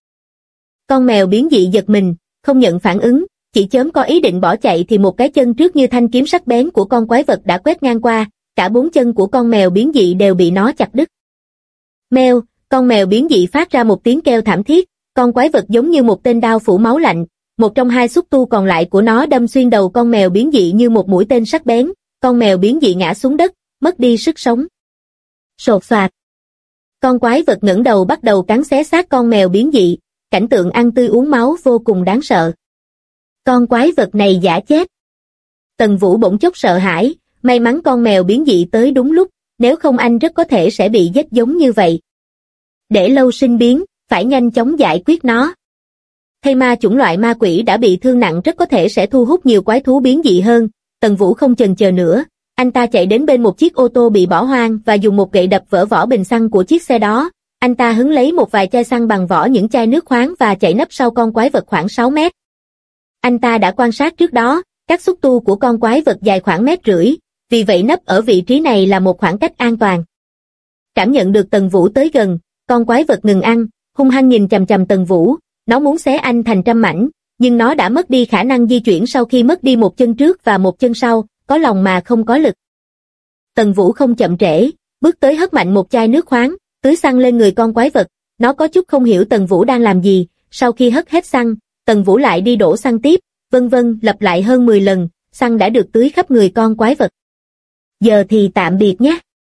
Speaker 2: Con mèo biến dị giật mình, không nhận phản ứng, chỉ chớm có ý định bỏ chạy thì một cái chân trước như thanh kiếm sắc bén của con quái vật đã quét ngang qua, cả 4 chân của con mèo biến dị đều bị nó chặt đứt. Mèo, con mèo biến dị phát ra một tiếng kêu thảm thiết, con quái vật giống như một tên đao phủ máu lạnh, một trong 2 xúc tu còn lại của nó đâm xuyên đầu con mèo biến dị như một mũi tên sắc bén, con mèo biến dị ngã xuống đất, mất đi sức sống. Sột soạt. Con quái vật ngẩng đầu bắt đầu cắn xé xác con mèo biến dị, cảnh tượng ăn tươi uống máu vô cùng đáng sợ. Con quái vật này giả chết. Tần Vũ bỗng chốc sợ hãi, may mắn con mèo biến dị tới đúng lúc, nếu không anh rất có thể sẽ bị giết giống như vậy. Để lâu sinh biến, phải nhanh chóng giải quyết nó. Thây ma chủng loại ma quỷ đã bị thương nặng rất có thể sẽ thu hút nhiều quái thú biến dị hơn. Tần Vũ không chần chờ nữa, anh ta chạy đến bên một chiếc ô tô bị bỏ hoang và dùng một gậy đập vỡ vỏ bình xăng của chiếc xe đó. Anh ta hứng lấy một vài chai xăng bằng vỏ những chai nước khoáng và chạy nấp sau con quái vật khoảng 6 mét. Anh ta đã quan sát trước đó, các xúc tu của con quái vật dài khoảng 1,5 mét, vì vậy nấp ở vị trí này là một khoảng cách an toàn. Cảm nhận được Tần Vũ tới gần, con quái vật ngừng ăn, hung hăng nhìn chằm chằm Tần Vũ, nó muốn xé anh thành trăm mảnh, nhưng nó đã mất đi khả năng di chuyển sau khi mất đi một chân trước và một chân sau, có lòng mà không có lực. Tần Vũ không chậm trễ, bước tới hất mạnh một chai nước khoáng, tưới xăng lên người con quái vật, nó có chút không hiểu Tần Vũ đang làm gì, sau khi hất hết xăng, Tần Vũ lại đi đổ xăng tiếp, vân vân lặp lại hơn 10 lần, xăng đã được tưới khắp người con quái vật. Giờ thì tạm biệt nhé.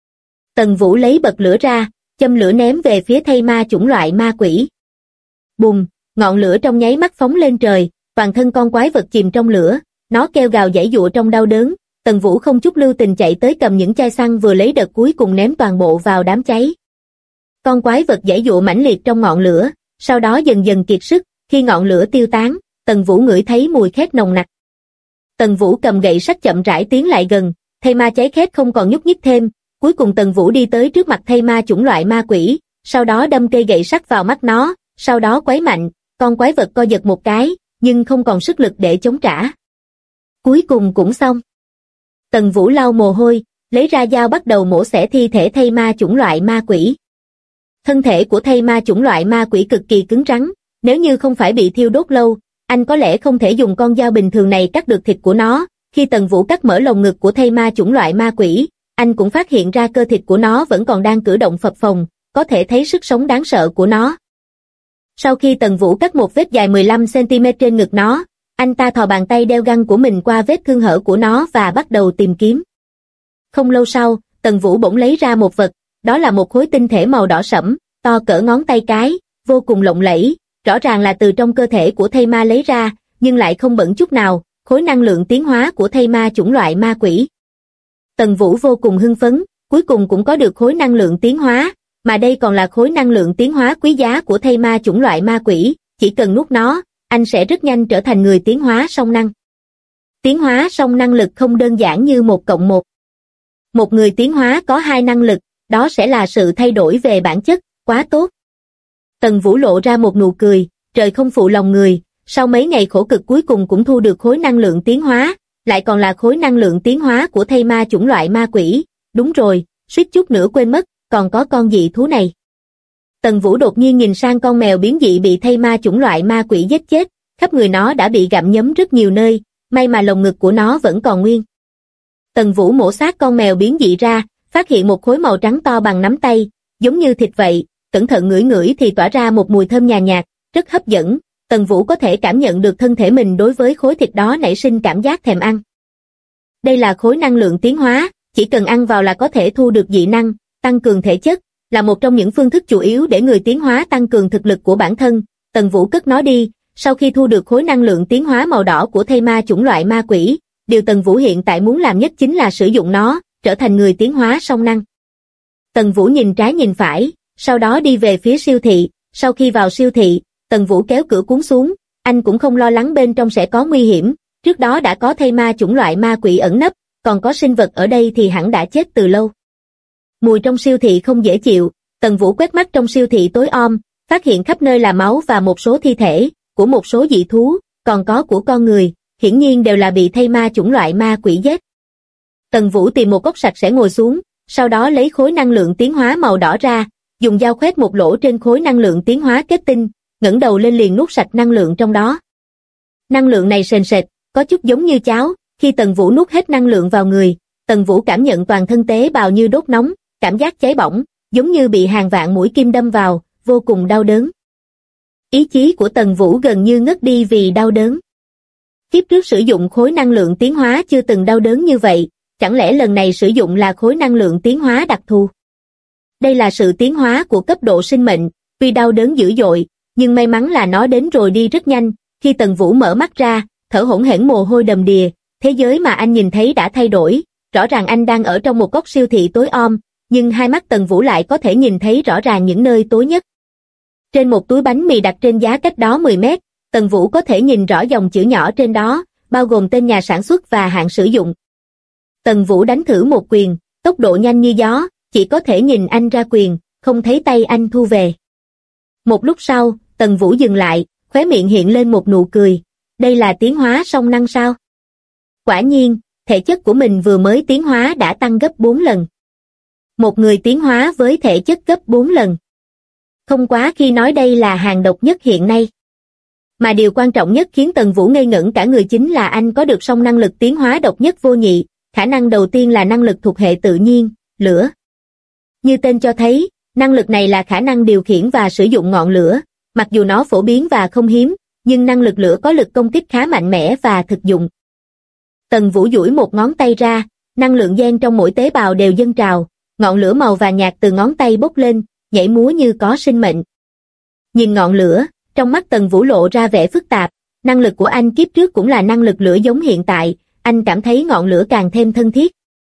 Speaker 2: Tần Vũ lấy bật lửa ra, châm lửa ném về phía thây ma chủng loại ma quỷ. Bùng, ngọn lửa trong nháy mắt phóng lên trời, toàn thân con quái vật chìm trong lửa, nó kêu gào giãy giụa trong đau đớn. Tần Vũ không chút lưu tình chạy tới cầm những chai xăng vừa lấy đợt cuối cùng ném toàn bộ vào đám cháy. Con quái vật giãy giụa mãnh liệt trong ngọn lửa, sau đó dần dần kiệt sức, khi ngọn lửa tiêu tán, Tần Vũ ngửi thấy mùi khét nồng nặc. Tần Vũ cầm gậy sắt chậm rãi tiến lại gần, thây ma cháy khét không còn nhúc nhích thêm, cuối cùng Tần Vũ đi tới trước mặt thây ma chủng loại ma quỷ, sau đó đâm cây gậy sắt vào mắt nó, sau đó quấy mạnh, con quái vật co giật một cái, nhưng không còn sức lực để chống trả. Cuối cùng cũng xong. Tần Vũ lau mồ hôi, lấy ra dao bắt đầu mổ xẻ thi thể thây ma chủng loại ma quỷ. Thân thể của thây ma chủng loại ma quỷ cực kỳ cứng rắn, nếu như không phải bị thiêu đốt lâu, anh có lẽ không thể dùng con dao bình thường này cắt được thịt của nó. Khi Tần Vũ cắt mở lồng ngực của thây ma chủng loại ma quỷ, anh cũng phát hiện ra cơ thịt của nó vẫn còn đang cử động phập phồng, có thể thấy sức sống đáng sợ của nó. Sau khi Tần Vũ cắt một vết dài 15 cm trên ngực nó, anh ta thò bàn tay đeo găng của mình qua vết thương hở của nó và bắt đầu tìm kiếm. Không lâu sau, Tần Vũ bỗng lấy ra một vật, đó là một khối tinh thể màu đỏ sẫm, to cỡ ngón tay cái, vô cùng lộng lẫy, rõ ràng là từ trong cơ thể của thây ma lấy ra, nhưng lại không bẩn chút nào, khối năng lượng tiến hóa của thây ma chủng loại ma quỷ. Tần Vũ vô cùng hưng phấn, cuối cùng cũng có được khối năng lượng tiến hóa, mà đây còn là khối năng lượng tiến hóa quý giá của thây ma chủng loại ma quỷ, chỉ cần nuốt nó, anh sẽ rất nhanh trở thành người tiến hóa song năng. Tiến hóa song năng lực không đơn giản như 1+1. Một người tiến hóa có 2 năng lực, đó sẽ là sự thay đổi về bản chất, quá tốt. Tần Vũ lộ ra một nụ cười, trời không phụ lòng người, sau mấy ngày khổ cực cuối cùng cũng thu được khối năng lượng tiến hóa, lại còn là khối năng lượng tiến hóa của thây ma chủng loại ma quỷ, đúng rồi, suýt chút nữa quên mất, còn có con dị thú này. Tần Vũ đột nhiên nhìn sang con mèo biến dị bị thây ma chủng loại ma quỷ giết chết, khắp người nó đã bị gặm nhấm rất nhiều nơi, may mà lồng ngực của nó vẫn còn nguyên. Tần Vũ mổ xác con mèo biến dị ra, phát hiện một khối màu trắng to bằng nắm tay, giống như thịt vậy, cẩn thận ngửi ngửi thì tỏa ra một mùi thơm nhàn nhạt, rất hấp dẫn. Tần Vũ có thể cảm nhận được thân thể mình đối với khối thịt đó nảy sinh cảm giác thèm ăn. Đây là khối năng lượng tiến hóa, chỉ cần ăn vào là có thể thu được dị năng, tăng cường thể chất, là một trong những phương thức chủ yếu để người tiến hóa tăng cường thực lực của bản thân. Tần Vũ cất nó đi, sau khi thu được khối năng lượng tiến hóa màu đỏ của thây ma chủng loại ma quỷ, điều Tần Vũ hiện tại muốn làm nhất chính là sử dụng nó, trở thành người tiến hóa song năng. Tần Vũ nhìn trái nhìn phải, sau đó đi về phía siêu thị, sau khi vào siêu thị, Tần Vũ kéo cửa cuốn xuống, anh cũng không lo lắng bên trong sẽ có nguy hiểm, trước đó đã có thây ma chủng loại ma quỷ ẩn nấp, còn có sinh vật ở đây thì hẳn đã chết từ lâu. Mùi trong siêu thị không dễ chịu, Tần Vũ quét mắt trong siêu thị tối om, phát hiện khắp nơi là máu và một số thi thể, của một số dị thú, còn có của con người, hiển nhiên đều là bị thây ma chủng loại ma quỷ giết. Tần Vũ tìm một góc sạch sẽ ngồi xuống, sau đó lấy khối năng lượng tiến hóa màu đỏ ra, dùng dao khoét một lỗ trên khối năng lượng tiến hóa kết tinh, ngẩng đầu lên liền nuốt sạch năng lượng trong đó. Năng lượng này sền sệt, có chút giống như cháo, khi Tần Vũ nuốt hết năng lượng vào người, Tần Vũ cảm nhận toàn thân tế bào như đốt nóng, cảm giác cháy bỏng, giống như bị hàng vạn mũi kim đâm vào, vô cùng đau đớn. Ý chí của Tần Vũ gần như ngất đi vì đau đớn. Kiếp trước sử dụng khối năng lượng tiến hóa chưa từng đau đớn như vậy, chẳng lẽ lần này sử dụng là khối năng lượng tiến hóa đặc thù? Đây là sự tiến hóa của cấp độ sinh mệnh, tuy đau đớn dữ dội, nhưng may mắn là nó đến rồi đi rất nhanh. Khi Tần Vũ mở mắt ra, thở hổn hển mồ hôi đầm đìa, thế giới mà anh nhìn thấy đã thay đổi, rõ ràng anh đang ở trong một góc siêu thị tối om, nhưng hai mắt Tần Vũ lại có thể nhìn thấy rõ ràng những nơi tối nhất. Trên một túi bánh mì đặt trên giá cách đó 10 mét, Tần Vũ có thể nhìn rõ dòng chữ nhỏ trên đó, bao gồm tên nhà sản xuất và hạn sử dụng. Tần Vũ đánh thử một quyền, tốc độ nhanh như gió, chỉ có thể nhìn anh ra quyền, không thấy tay anh thu về. Một lúc sau, Tần Vũ dừng lại, khóe miệng hiện lên một nụ cười. Đây là tiến hóa song năng sao? Quả nhiên, thể chất của mình vừa mới tiến hóa đã tăng gấp 4 lần. Một người tiến hóa với thể chất gấp 4 lần. Không quá khi nói đây là hàng độc nhất hiện nay. Mà điều quan trọng nhất khiến Tần Vũ ngây ngẩn cả người chính là anh có được song năng lực tiến hóa độc nhất vô nhị. Khả năng đầu tiên là năng lực thuộc hệ tự nhiên, lửa. Như tên cho thấy, năng lực này là khả năng điều khiển và sử dụng ngọn lửa, mặc dù nó phổ biến và không hiếm, nhưng năng lực lửa có lực công kích khá mạnh mẽ và thực dụng. Tần Vũ duỗi một ngón tay ra, năng lượng gen trong mỗi tế bào đều dâng trào, ngọn lửa màu vàng nhạt từ ngón tay bốc lên, nhảy múa như có sinh mệnh. Nhìn ngọn lửa, trong mắt Tần Vũ lộ ra vẻ phức tạp, năng lực của anh kiếp trước cũng là năng lực lửa giống hiện tại, anh cảm thấy ngọn lửa càng thêm thân thiết.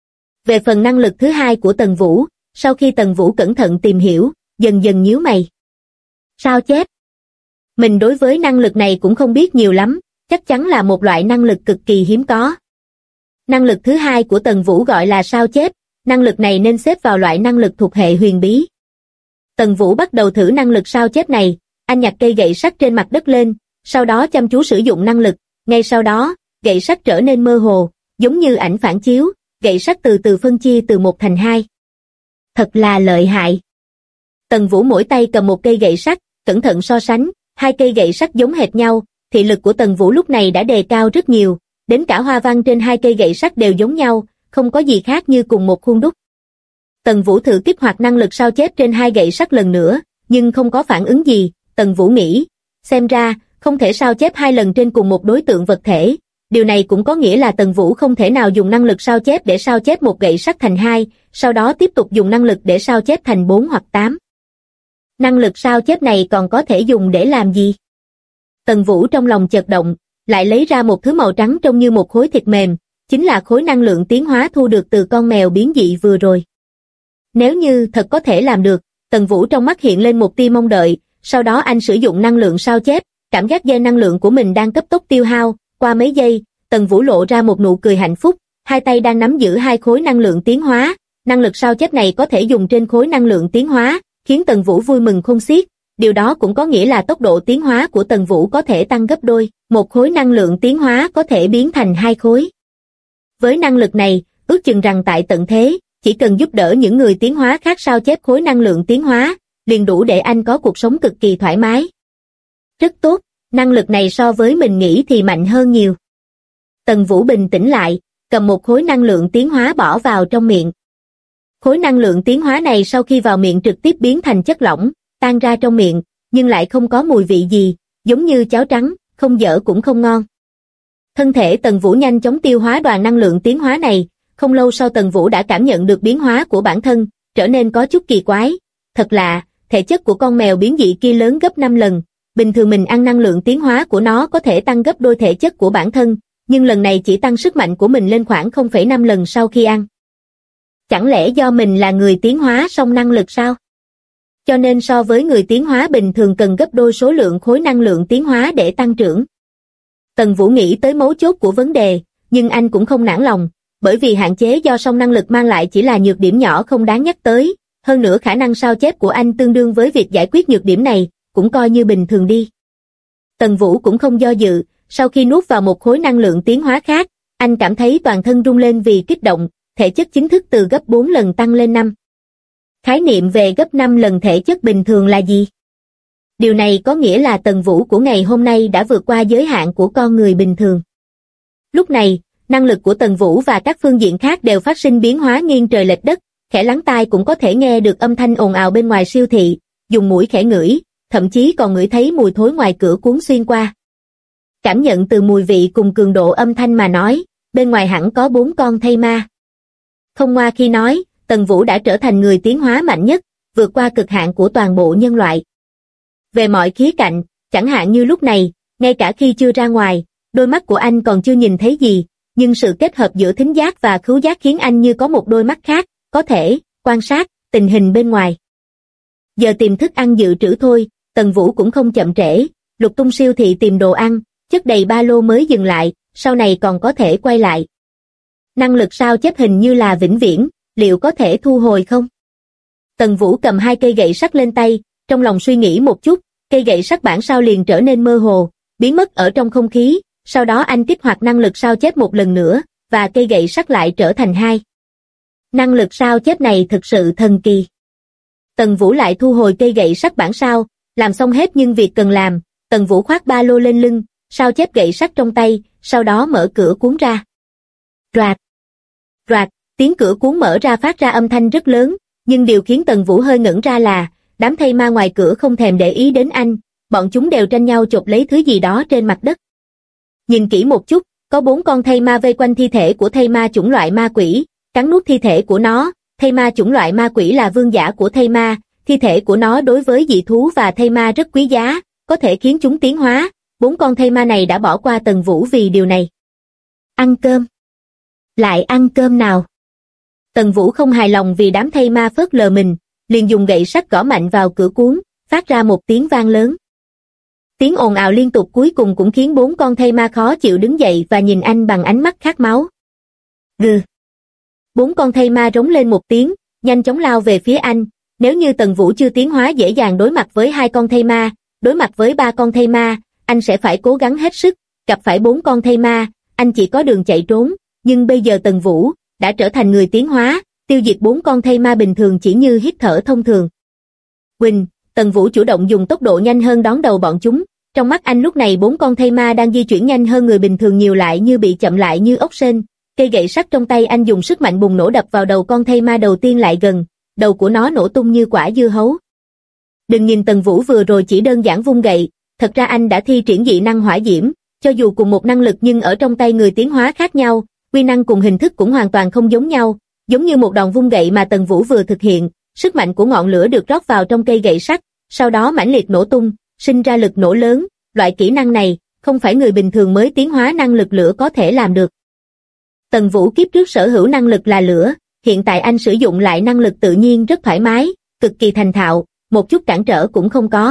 Speaker 2: Về phần năng lực thứ hai của Tần Vũ, sau khi Tần Vũ cẩn thận tìm hiểu, dần dần nhíu mày. Sao chép? Mình đối với năng lực này cũng không biết nhiều lắm, chắc chắn là một loại năng lực cực kỳ hiếm có. Năng lực thứ hai của Tần Vũ gọi là sao chép, năng lực này nên xếp vào loại năng lực thuộc hệ huyền bí. Tần Vũ bắt đầu thử năng lực sao chép này, anh nhặt cây gậy sắt trên mặt đất lên, sau đó chăm chú sử dụng năng lực, ngay sau đó, gậy sắt trở nên mơ hồ, giống như ảnh phản chiếu, gậy sắt từ từ phân chia từ 1 thành 2. Thật là lợi hại. Tần Vũ mỗi tay cầm một cây gậy sắt, cẩn thận so sánh, hai cây gậy sắt giống hệt nhau, thị lực của Tần Vũ lúc này đã đề cao rất nhiều, đến cả hoa văn trên hai cây gậy sắt đều giống nhau, không có gì khác như cùng một khuôn đúc. Tần Vũ thử kích hoạt năng lực sao chép trên hai gậy sắt lần nữa, nhưng không có phản ứng gì. Tần Vũ nghĩ, xem ra, không thể sao chép 2 lần trên cùng một đối tượng vật thể. Điều này cũng có nghĩa là Tần Vũ không thể nào dùng năng lực sao chép để sao chép một gậy sắt thành 2, sau đó tiếp tục dùng năng lực để sao chép thành 4 hoặc 8. Năng lực sao chép này còn có thể dùng để làm gì? Tần Vũ trong lòng chợt động, lại lấy ra một thứ màu trắng trông như một khối thịt mềm, chính là khối năng lượng tiến hóa thu được từ con mèo biến dị vừa rồi. Nếu như thật có thể làm được, Tần Vũ trong mắt hiện lên một tia mong đợi, sau đó anh sử dụng năng lượng sao chép, cảm giác gen năng lượng của mình đang cấp tốc tiêu hao, qua mấy giây, Tần Vũ lộ ra một nụ cười hạnh phúc, hai tay đang nắm giữ hai khối năng lượng tiến hóa, năng lực sao chép này có thể dùng trên khối năng lượng tiến hóa, khiến Tần Vũ vui mừng khôn xiết, điều đó cũng có nghĩa là tốc độ tiến hóa của Tần Vũ có thể tăng gấp đôi, một khối năng lượng tiến hóa có thể biến thành 2 khối. Với năng lực này, ước chừng rằng tại tận thế, chỉ cần giúp đỡ những người tiến hóa khác sao chép khối năng lượng tiến hóa, liền đủ để anh có cuộc sống cực kỳ thoải mái. Rất tốt, năng lực này so với mình nghĩ thì mạnh hơn nhiều. Tần Vũ bình tĩnh lại, cầm một khối năng lượng tiến hóa bỏ vào trong miệng. Khối năng lượng tiến hóa này sau khi vào miệng trực tiếp biến thành chất lỏng, tan ra trong miệng, nhưng lại không có mùi vị gì, giống như cháo trắng, không dở cũng không ngon. Thân thể Tần Vũ nhanh chóng tiêu hóa đoàn năng lượng tiến hóa này, không lâu sau Tần Vũ đã cảm nhận được biến hóa của bản thân, trở nên có chút kỳ quái. Thật lạ, thể chất của con mèo biến dị kia lớn gấp 5 lần, bình thường mình ăn năng lượng tiến hóa của nó có thể tăng gấp đôi thể chất của bản thân, nhưng lần này chỉ tăng sức mạnh của mình lên khoảng 0,5 lần sau khi ăn. Chẳng lẽ do mình là người tiến hóa song năng lực sao? Cho nên so với người tiến hóa bình thường cần gấp đôi số lượng khối năng lượng tiến hóa để tăng trưởng. Tần Vũ nghĩ tới mấu chốt của vấn đề, nhưng anh cũng không nản lòng, bởi vì hạn chế do song năng lực mang lại chỉ là nhược điểm nhỏ không đáng nhắc tới, hơn nữa khả năng sao chép của anh tương đương với việc giải quyết nhược điểm này, cũng coi như bình thường đi. Tần Vũ cũng không do dự, sau khi nuốt vào một khối năng lượng tiến hóa khác, anh cảm thấy toàn thân rung lên vì kích động, thể chất chính thức từ gấp 4 lần tăng lên 5. Khái niệm về gấp 5 lần thể chất bình thường là gì? Điều này có nghĩa là Tần Vũ của ngày hôm nay đã vượt qua giới hạn của con người bình thường. Lúc này, năng lực của Tần Vũ và các phương diện khác đều phát sinh biến hóa nghiêng trời lệch đất, khẽ lắng tai cũng có thể nghe được âm thanh ồn ào bên ngoài siêu thị, dùng mũi khẽ ngửi, thậm chí còn ngửi thấy mùi thối ngoài cửa cuốn xuyên qua. Cảm nhận từ mùi vị cùng cường độ âm thanh mà nói, bên ngoài hẳn có 4 con thây ma. Không ngoa khi nói, Tần Vũ đã trở thành người tiến hóa mạnh nhất, vượt qua cực hạn của toàn bộ nhân loại. Về mọi khía cạnh, chẳng hạn như lúc này, ngay cả khi chưa ra ngoài, đôi mắt của anh còn chưa nhìn thấy gì, nhưng sự kết hợp giữa thính giác và khứu giác khiến anh như có một đôi mắt khác, có thể quan sát tình hình bên ngoài. Giờ tìm thức ăn dự trữ thôi, Tần Vũ cũng không chậm trễ, lục tung siêu thị tìm đồ ăn, chất đầy ba lô mới dừng lại, sau này còn có thể quay lại. Năng lực sao chép hình như là vĩnh viễn, liệu có thể thu hồi không? Tần Vũ cầm 2 cây gậy sắt lên tay, trong lòng suy nghĩ một chút, cây gậy sắt bản sao liền trở nên mơ hồ, biến mất ở trong không khí, sau đó anh kích hoạt năng lực sao chép một lần nữa, và cây gậy sắt lại trở thành 2. Năng lực sao chép này thực sự thần kỳ. Tần Vũ lại thu hồi cây gậy sắt bản sao, làm xong hết những việc cần làm, Tần Vũ khoác ba lô lên lưng, sao chép gậy sắt trong tay, sau đó mở cửa cuốn ra. Roạt, roạt, tiếng cửa cuốn mở ra phát ra âm thanh rất lớn, nhưng điều khiến Tần Vũ hơi ngẩn ra là, đám thây ma ngoài cửa không thèm để ý đến anh, bọn chúng đều tranh nhau chộp lấy thứ gì đó trên mặt đất. Nhìn kỹ một chút, Có 4 con thây ma vây quanh thi thể của thây ma chủng loại ma quỷ, cắn nuốt thi thể của nó. Thây ma chủng loại ma quỷ là vương giả của thây ma, thi thể của nó đối với dị thú và thây ma rất quý giá, có thể khiến chúng tiến hóa. 4 con thây ma này đã bỏ qua Tần Vũ vì điều này. Ăn cơm. Lại ăn cơm nào? Tần Vũ không hài lòng vì đám thây ma phớt lờ mình, liền dùng gậy sắt gõ mạnh vào cửa cuốn, phát ra một tiếng vang lớn. Tiếng ồn ào liên tục cuối cùng cũng khiến 4 con thây ma khó chịu đứng dậy và nhìn anh bằng ánh mắt khát máu. Gừ. 4 con thây ma rống lên một tiếng, nhanh chóng lao về phía anh. Nếu như Tần Vũ chưa tiến hóa dễ dàng đối mặt với 2 con thây ma, đối mặt với 3 con thây ma, anh sẽ phải cố gắng hết sức. Gặp phải 4 con thây ma, anh chỉ có đường chạy trốn. Nhưng bây giờ Tần Vũ đã trở thành người tiến hóa, tiêu diệt 4 con thây ma bình thường chỉ như hít thở thông thường. Quỳnh, Tần Vũ chủ động dùng tốc độ nhanh hơn đón đầu bọn chúng. Trong mắt anh lúc này 4 con thây ma đang di chuyển nhanh hơn người bình thường nhiều, lại như bị chậm lại như ốc sên. Cây gậy sắt trong tay anh dùng sức mạnh bùng nổ đập vào đầu con thây ma đầu tiên lại gần, đầu của nó nổ tung như quả dưa hấu. Đừng nhìn Tần Vũ vừa rồi chỉ đơn giản vung gậy, thật ra anh đã thi triển dị năng hỏa diễm, cho dù cùng một năng lực nhưng ở trong tay người tiến hóa khác nhau, quy năng cùng hình thức cũng hoàn toàn không giống nhau, giống như một đòn vung gậy mà Tần Vũ vừa thực hiện, sức mạnh của ngọn lửa được rót vào trong cây gậy sắt, sau đó mãnh liệt nổ tung, sinh ra lực nổ lớn, loại kỹ năng này, không phải người bình thường mới tiến hóa năng lực lửa có thể làm được. Tần Vũ kiếp trước sở hữu năng lực là lửa, hiện tại anh sử dụng lại năng lực tự nhiên rất thoải mái, cực kỳ thành thạo, một chút cản trở cũng không có.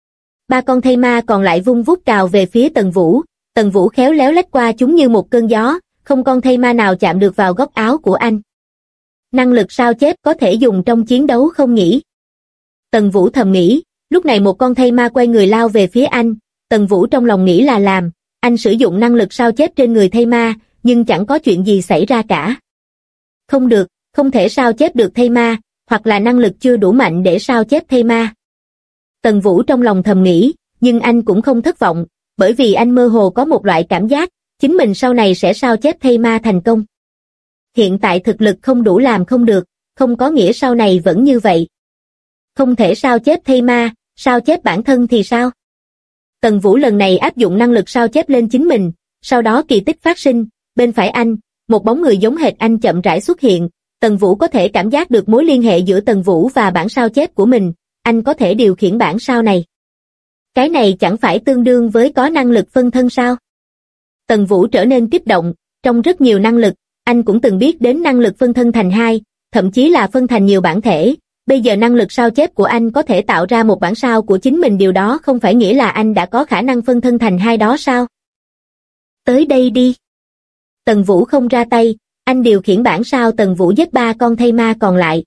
Speaker 2: 3 con thây ma còn lại vung vút cào về phía Tần Vũ khéo léo lách qua chúng như một cơn gió, không con thây ma nào chạm được vào góc áo của anh. Năng lực sao chép có thể dùng trong chiến đấu không nhỉ? Tần Vũ thầm nghĩ, lúc này một con thây ma quay người lao về phía anh, Tần Vũ trong lòng nghĩ là làm, anh sử dụng năng lực sao chép trên người thây ma, nhưng chẳng có chuyện gì xảy ra cả. Không được, không thể sao chép được thây ma, hoặc là năng lực chưa đủ mạnh để sao chép thây ma. Tần Vũ trong lòng thầm nghĩ, nhưng anh cũng không thất vọng, bởi vì anh mơ hồ có một loại cảm giác, chính mình sau này sẽ sao chép thây ma thành công. Hiện tại thực lực không đủ làm không được, không có nghĩa sau này vẫn như vậy. Không thể sao chép thây ma, sao chép bản thân thì sao? Tần Vũ lần này áp dụng năng lực sao chép lên chính mình, sau đó kỳ tích phát sinh, bên phải anh, một bóng người giống hệt anh chậm rãi xuất hiện, Tần Vũ có thể cảm giác được mối liên hệ giữa Tần Vũ và bản sao chép của mình, anh có thể điều khiển bản sao này. Cái này chẳng phải tương đương với có năng lực phân thân sao? Tần Vũ trở nên kích động, trong rất nhiều năng lực, anh cũng từng biết đến năng lực phân thân thành 2, thậm chí là phân thành nhiều bản thể, bây giờ năng lực sao chép của anh có thể tạo ra một bản sao của chính mình, điều đó không phải nghĩa là anh đã có khả năng phân thân thành 2 đó sao? Tới đây đi. Tần Vũ không ra tay, anh điều khiển bản sao Tần Vũ giết 3 con thây ma còn lại.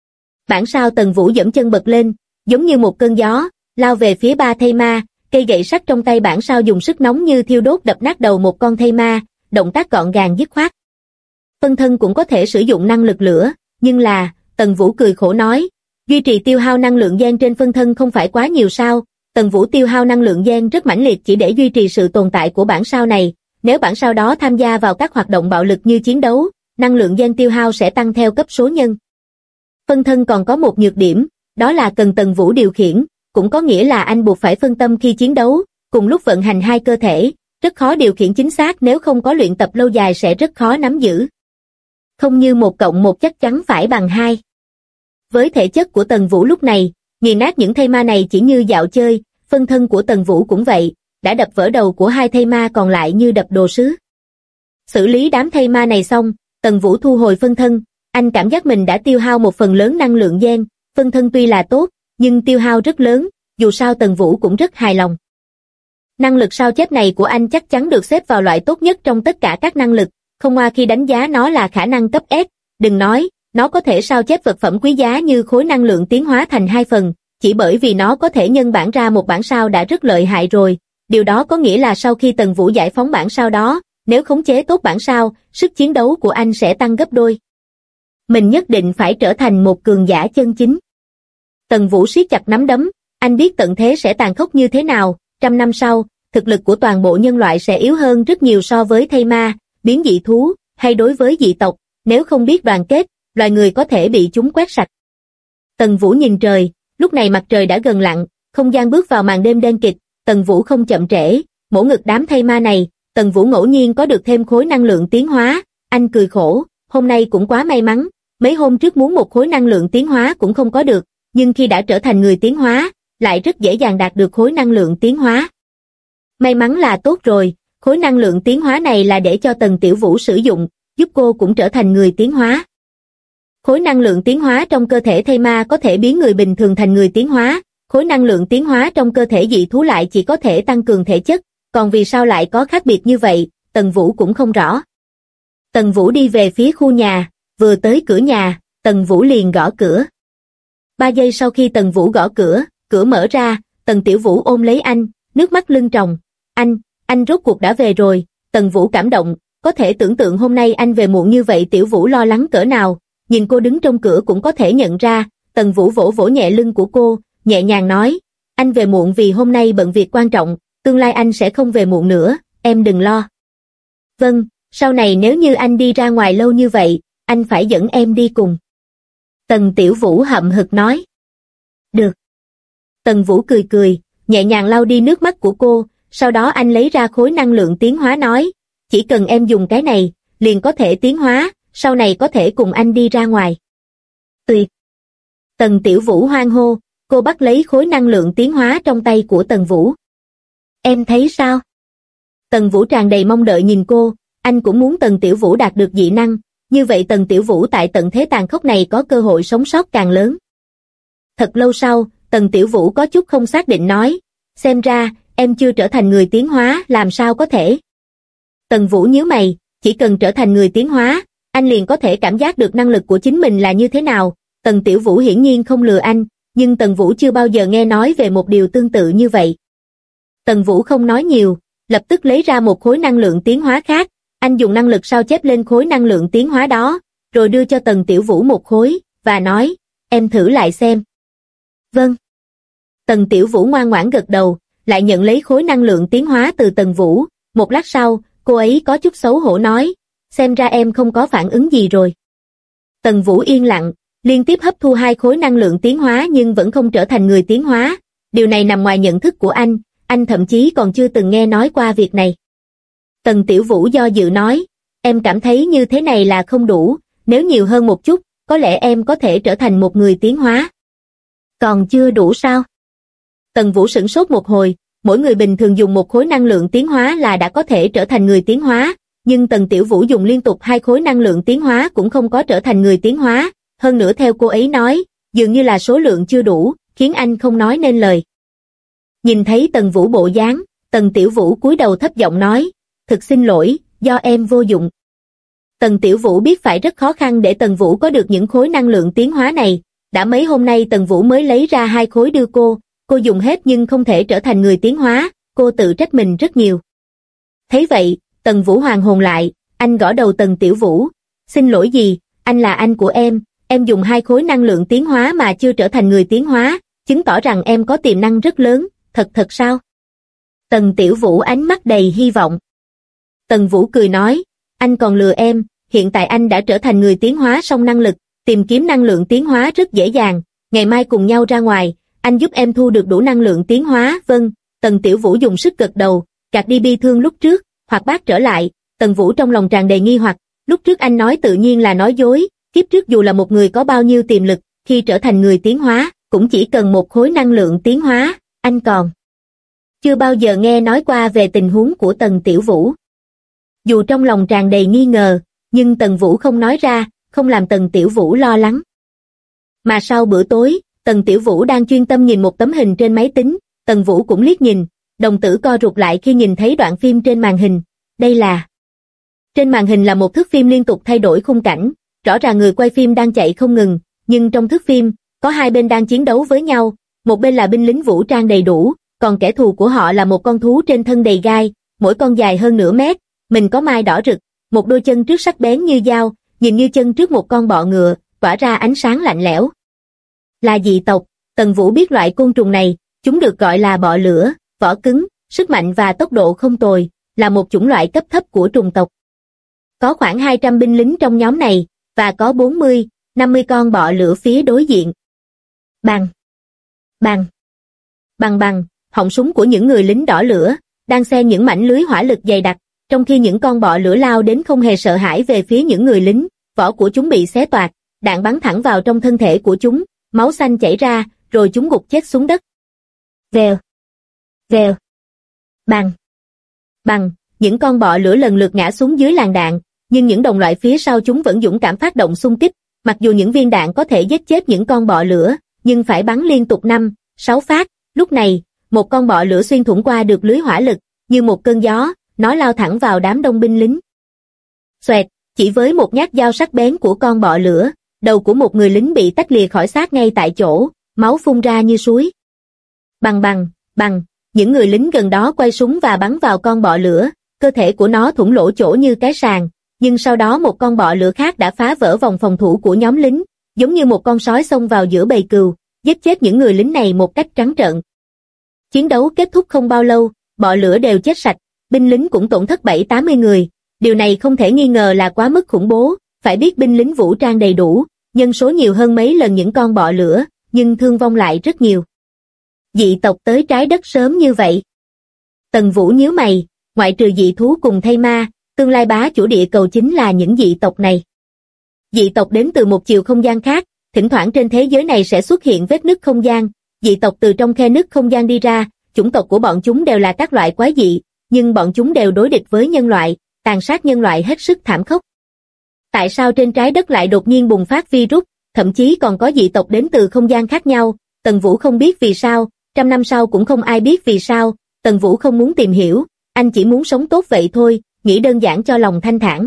Speaker 2: Bản sao Tần Vũ giẫm chân bật lên, giống như một cơn gió, lao về phía 3 thây ma, cây gậy sắt trong tay bản sao dùng sức nóng như thiêu đốt đập nát đầu một con thây ma, động tác gọn gàng dứt khoát. Phân thân cũng có thể sử dụng năng lực lửa, nhưng là, Tần Vũ cười khổ nói, duy trì tiêu hao năng lượng gen trên phân thân không phải quá nhiều sao? Tần Vũ tiêu hao năng lượng gen rất mãnh liệt chỉ để duy trì sự tồn tại của bản sao này, nếu bản sao đó tham gia vào các hoạt động bạo lực như chiến đấu, năng lượng gen tiêu hao sẽ tăng theo cấp số nhân. Phân thân còn có một nhược điểm, đó là cần Tần Vũ điều khiển, cũng có nghĩa là anh buộc phải phân tâm khi chiến đấu, cùng lúc vận hành 2 cơ thể, rất khó điều khiển chính xác, nếu không có luyện tập lâu dài sẽ rất khó nắm giữ. Không như 1 cộng 1 chắc chắn phải bằng 2. Với thể chất của Tần Vũ lúc này, nghiền nát những thây ma này chỉ như dạo chơi, phân thân của Tần Vũ cũng vậy, đã đập vỡ đầu của 2 thây ma còn lại như đập đồ sứ. Xử lý đám thây ma này xong, Tần Vũ thu hồi phân thân, anh cảm giác mình đã tiêu hao một phần lớn năng lượng gen, phân thân tuy là tốt, nhưng tiêu hao rất lớn, dù sao Tần Vũ cũng rất hài lòng. Năng lực sao chép này của anh chắc chắn được xếp vào loại tốt nhất trong tất cả các năng lực, không ngoa khi đánh giá nó là khả năng cấp S, đừng nói, nó có thể sao chép vật phẩm quý giá như khối năng lượng tiến hóa thành 2 phần, chỉ bởi vì nó có thể nhân bản ra một bản sao đã rất lợi hại rồi, điều đó có nghĩa là sau khi Tần Vũ giải phóng bản sao đó, nếu khống chế tốt bản sao, sức chiến đấu của anh sẽ tăng gấp đôi. Mình nhất định phải trở thành một cường giả chân chính. Tần Vũ siết chặt nắm đấm, anh biết tận thế sẽ tàn khốc như thế nào, 100 năm sau, thực lực của toàn bộ nhân loại sẽ yếu hơn rất nhiều so với thây ma, biến dị thú, hay đối với dị tộc, nếu không biết đoàn kết, loài người có thể bị chúng quét sạch. Tần Vũ nhìn trời, lúc này mặt trời đã gần lặn, không gian bước vào màn đêm đen kịt, Tần Vũ không chậm trễ, mổ ngực đám thây ma này, Tần Vũ ngẫu nhiên có được thêm khối năng lượng tiến hóa, anh cười khổ, hôm nay cũng quá may mắn, mấy hôm trước muốn một khối năng lượng tiến hóa cũng không có được, nhưng khi đã trở thành người tiến hóa, lại rất dễ dàng đạt được khối năng lượng tiến hóa. May mắn là tốt rồi, khối năng lượng tiến hóa này là để cho Tần Tiểu Vũ sử dụng, giúp cô cũng trở thành người tiến hóa. Khối năng lượng tiến hóa trong cơ thể thây ma có thể biến người bình thường thành người tiến hóa, khối năng lượng tiến hóa trong cơ thể dị thú lại chỉ có thể tăng cường thể chất, còn vì sao lại có khác biệt như vậy, Tần Vũ cũng không rõ. Tần Vũ đi về phía khu nhà, vừa tới cửa nhà, Tần Vũ liền gõ cửa. 3 giây sau khi Tần Vũ gõ cửa, cửa mở ra, Tần Tiểu Vũ ôm lấy anh, nước mắt lưng tròng. Anh rốt cuộc đã về rồi, Tần Vũ cảm động, có thể tưởng tượng hôm nay anh về muộn như vậy Tiểu Vũ lo lắng cỡ nào, nhìn cô đứng trong cửa cũng có thể nhận ra, Tần Vũ vỗ vỗ nhẹ lưng của cô, nhẹ nhàng nói, anh về muộn vì hôm nay bận việc quan trọng, tương lai anh sẽ không về muộn nữa, em đừng lo. Vâng, sau này nếu như anh đi ra ngoài lâu như vậy, anh phải dẫn em đi cùng. Tần Tiểu Vũ hậm hực nói. Được. Tần Vũ cười cười, nhẹ nhàng lau đi nước mắt của cô, sau đó anh lấy ra khối năng lượng tiến hóa nói, chỉ cần em dùng cái này, liền có thể tiến hóa, sau này có thể cùng anh đi ra ngoài. Tuyệt. Tần Tiểu Vũ hoan hô, cô bắt lấy khối năng lượng tiến hóa trong tay của Tần Vũ. Em thấy sao? Tần Vũ tràn đầy mong đợi nhìn cô, anh cũng muốn Tần Tiểu Vũ đạt được dị năng, như vậy Tần Tiểu Vũ tại tận thế tàn khốc này có cơ hội sống sót càng lớn. Thật lâu sau, Tần Tiểu Vũ có chút không xác định nói, xem ra, em chưa trở thành người tiến hóa, làm sao có thể? Tần Vũ nhíu mày, chỉ cần trở thành người tiến hóa, anh liền có thể cảm giác được năng lực của chính mình là như thế nào. Tần Tiểu Vũ hiển nhiên không lừa anh, nhưng Tần Vũ chưa bao giờ nghe nói về một điều tương tự như vậy. Tần Vũ không nói nhiều, lập tức lấy ra một khối năng lượng tiến hóa khác, anh dùng năng lực sao chép lên khối năng lượng tiến hóa đó, rồi đưa cho Tần Tiểu Vũ một khối, và nói, em thử lại xem. Vâng. Tần Tiểu Vũ ngoan ngoãn gật đầu, lại nhận lấy khối năng lượng tiến hóa từ Tần Vũ, một lát sau, cô ấy có chút xấu hổ nói, xem ra em không có phản ứng gì rồi. Tần Vũ yên lặng, liên tiếp hấp thu 2 khối năng lượng tiến hóa nhưng vẫn không trở thành người tiến hóa, điều này nằm ngoài nhận thức của anh thậm chí còn chưa từng nghe nói qua việc này. Tần Tiểu Vũ do dự nói, em cảm thấy như thế này là không đủ, nếu nhiều hơn một chút, có lẽ em có thể trở thành một người tiến hóa. Còn chưa đủ sao? Tần Vũ sửng sốt một hồi, mỗi người bình thường dùng một khối năng lượng tiến hóa là đã có thể trở thành người tiến hóa, nhưng Tần Tiểu Vũ dùng liên tục 2 khối năng lượng tiến hóa cũng không có trở thành người tiến hóa, hơn nữa theo cô ấy nói, dường như là số lượng chưa đủ, khiến anh không nói nên lời. Nhìn thấy Tần Vũ bộ dáng, Tần Tiểu Vũ cúi đầu thấp giọng nói, thực xin lỗi, do em vô dụng. Tần Tiểu Vũ biết phải rất khó khăn để Tần Vũ có được những khối năng lượng tiến hóa này, đã mấy hôm nay Tần Vũ mới lấy ra 2 khối đưa cô dùng hết nhưng không thể trở thành người tiến hóa, cô tự trách mình rất nhiều. Thấy vậy, Tần Vũ hoàn hồn lại, anh gõ đầu Tần Tiểu Vũ, xin lỗi gì, anh là anh của em dùng 2 khối năng lượng tiến hóa mà chưa trở thành người tiến hóa, chứng tỏ rằng em có tiềm năng rất lớn, thật sao? Tần Tiểu Vũ ánh mắt đầy hy vọng. Tần Vũ cười nói, anh còn lừa em, hiện tại anh đã trở thành người tiến hóa song năng lực, tìm kiếm năng lượng tiến hóa rất dễ dàng, ngày mai cùng nhau ra ngoài, anh giúp em thu được đủ năng lượng tiến hóa. Vâng. Tần Tiểu Vũ dùng sức gật đầu, gạt đi bi thương lúc trước, hoạt bát trở lại. Tần Vũ trong lòng tràn đầy nghi hoặc, lúc trước anh nói tự nhiên là nói dối, kiếp trước dù là một người có bao nhiêu tiềm lực, khi trở thành người tiến hóa, cũng chỉ cần một khối năng lượng tiến hóa, anh còn chưa bao giờ nghe nói qua về tình huống của Tần Tiểu Vũ. Dù trong lòng tràn đầy nghi ngờ, nhưng Tần Vũ không nói ra, không làm Tần Tiểu Vũ lo lắng. Mà sau bữa tối, Tần Tiểu Vũ đang chuyên tâm nhìn một tấm hình trên máy tính, Tần Vũ cũng liếc nhìn, đồng tử co rụt lại khi nhìn thấy đoạn phim trên màn hình. Đây là... Trên màn hình là một thước phim liên tục thay đổi khung cảnh, rõ ràng người quay phim đang chạy không ngừng, nhưng trong thước phim, có 2 bên đang chiến đấu với nhau, một bên là binh lính vũ trang đầy đủ, còn kẻ thù của họ là một con thú trên thân đầy gai, mỗi con dài hơn nửa mét, mình có mai đỏ rực, một đôi chân trước sắc bén như dao, nhìn như chân trước một con bọ ngựa, tỏa ra ánh sáng lạnh lẽo. Là dị tộc, Tần Vũ biết loại côn trùng này, chúng được gọi là bọ lửa, vỏ cứng, sức mạnh và tốc độ không tồi, là một chủng loại cấp thấp của trùng tộc. Có khoảng 200 binh lính trong nhóm này, và có 40, 50 con bọ lửa phía đối diện. Bang! Bang! Bang bang, họng súng của những người lính đỏ lửa, đang xen những mảnh lưới hỏa lực dày đặc, trong khi những con bọ lửa lao đến không hề sợ hãi về phía những người lính, vỏ của chúng bị xé toạc, đạn bắn thẳng vào trong thân thể của chúng, máu xanh chảy ra, rồi chúng gục chết xuống đất. Vèo, vèo, bằng, bằng, những con bọ lửa lần lượt ngã xuống dưới làn đạn, nhưng những đồng loại phía sau chúng vẫn dũng cảm phát động xung kích, mặc dù những viên đạn có thể giết chết những con bọ lửa, nhưng phải bắn liên tục 5, 6 phát. Lúc này, một con bọ lửa xuyên thủng qua được lưới hỏa lực, như một cơn gió, nó lao thẳng vào đám đông binh lính. Xoẹt, chỉ với một nhát dao sắc bén của con bọ lửa, đầu của một người lính bị tách lìa khỏi xác ngay tại chỗ, máu phun ra như suối. Bằng bằng, bằng, những người lính gần đó quay súng và bắn vào con bọ lửa, cơ thể của nó thủng lỗ chỗ như cái sàng, nhưng sau đó một con bọ lửa khác đã phá vỡ vòng phòng thủ của nhóm lính, giống như một con sói xông vào giữa bầy cừu, giết chết những người lính này một cách trắng trợn. Chiến đấu kết thúc không bao lâu, bọ lửa đều chết sạch, binh lính cũng tổn thất 70-80 người, điều này không thể nghi ngờ là quá mức khủng bố, phải biết binh lính vũ trang đầy đủ, nhân số nhiều hơn mấy lần những con bọ lửa, nhưng thương vong lại rất nhiều. Dị tộc tới trái đất sớm như vậy. Tần Vũ nhíu mày, ngoại trừ dị thú cùng thây ma, tương lai bá chủ địa cầu chính là những dị tộc này. Dị tộc đến từ một chiều không gian khác, thỉnh thoảng trên thế giới này sẽ xuất hiện vết nứt không gian, dị tộc từ trong khe nứt không gian đi ra, chủng tộc của bọn chúng đều là các loại quái dị, nhưng bọn chúng đều đối địch với nhân loại, tàn sát nhân loại hết sức thảm khốc. Tại sao trên trái đất lại đột nhiên bùng phát virus, thậm chí còn có dị tộc đến từ không gian khác nhau? Tần Vũ không biết vì sao, 100 năm sau cũng không ai biết vì sao, Tần Vũ không muốn tìm hiểu, anh chỉ muốn sống tốt vậy thôi, nghĩ đơn giản cho lòng thanh thản.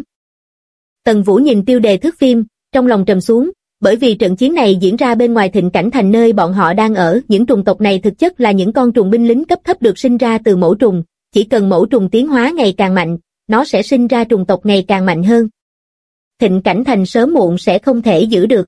Speaker 2: Tần Vũ nhìn tiêu đề thước phim, trong lòng trầm xuống, bởi vì trận chiến này diễn ra bên ngoài Thịnh Cảnh Thành nơi bọn họ đang ở, những trùng tộc này thực chất là những con trùng binh lính cấp thấp được sinh ra từ mẫu trùng, chỉ cần mẫu trùng tiến hóa ngày càng mạnh, nó sẽ sinh ra trùng tộc ngày càng mạnh hơn. Thịnh Cảnh Thành sớm muộn sẽ không thể giữ được.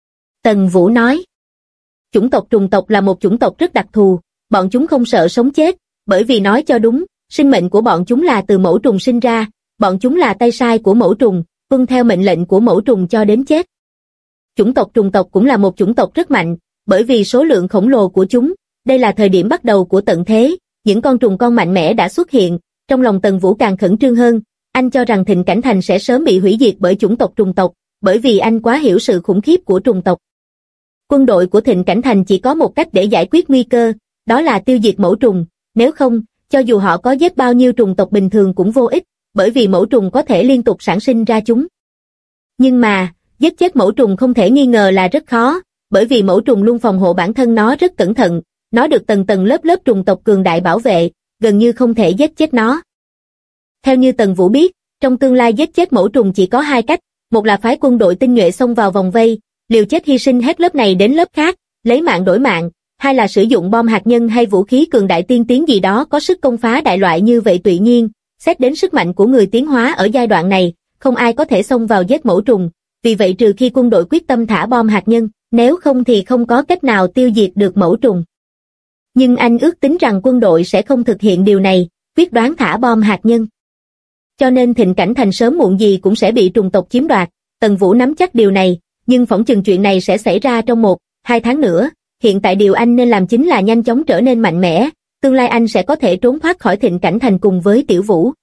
Speaker 2: Tần Vũ nói. Chủng tộc trùng tộc là một chủng tộc rất đặc thù, bọn chúng không sợ sống chết, bởi vì nói cho đúng, sinh mệnh của bọn chúng là từ mẫu trùng sinh ra, bọn chúng là tay sai của mẫu trùng, tuân theo mệnh lệnh của mẫu trùng cho đến chết. Chủng tộc trùng tộc cũng là một chủng tộc rất mạnh, bởi vì số lượng khổng lồ của chúng, đây là thời điểm bắt đầu của tận thế, những con trùng con mạnh mẽ đã xuất hiện, trong lòng Tần Vũ càng khẩn trương hơn, anh cho rằng Thịnh Cảnh Thành sẽ sớm bị hủy diệt bởi chủng tộc trùng tộc, bởi vì anh quá hiểu sự khủng khiếp của trùng tộc. Quân đội của Thịnh Cảnh Thành chỉ có một cách để giải quyết nguy cơ, đó là tiêu diệt mẫu trùng, nếu không, cho dù họ có giết bao nhiêu trùng tộc bình thường cũng vô ích, bởi vì mẫu trùng có thể liên tục sản sinh ra chúng. Nhưng mà, giết chết mẫu trùng không thể nghi ngờ là rất khó, bởi vì mẫu trùng luôn phòng hộ bản thân nó rất cẩn thận, nó được tầng tầng lớp lớp trùng tộc cường đại bảo vệ, gần như không thể giết chết nó. Theo như Tần Vũ biết, trong tương lai giết chết mẫu trùng chỉ có hai cách, một là phái quân đội tinh nhuệ xông vào vòng vây, liều chết hy sinh hết lớp này đến lớp khác, lấy mạng đổi mạng, hai là sử dụng bom hạt nhân hay vũ khí cường đại tiên tiến gì đó có sức công phá đại loại như vậy. Tuy nhiên, xét đến sức mạnh của người tiến hóa ở giai đoạn này, không ai có thể xông vào giết mẫu trùng, vì vậy trừ khi quân đội quyết tâm thả bom hạt nhân, nếu không thì không có cách nào tiêu diệt được mẫu trùng. Nhưng anh ước tính rằng quân đội sẽ không thực hiện điều này, quyết đoán thả bom hạt nhân. Cho nên Thịnh Cảnh Thành sớm muộn gì cũng sẽ bị trùng tộc chiếm đoạt, Tần Vũ nắm chắc điều này, nhưng phỏng chừng chuyện này sẽ xảy ra trong 1-2 tháng nữa, hiện tại điều anh nên làm chính là nhanh chóng trở nên mạnh mẽ, tương lai anh sẽ có thể trốn thoát khỏi Thịnh Cảnh Thành cùng với Tiểu Vũ.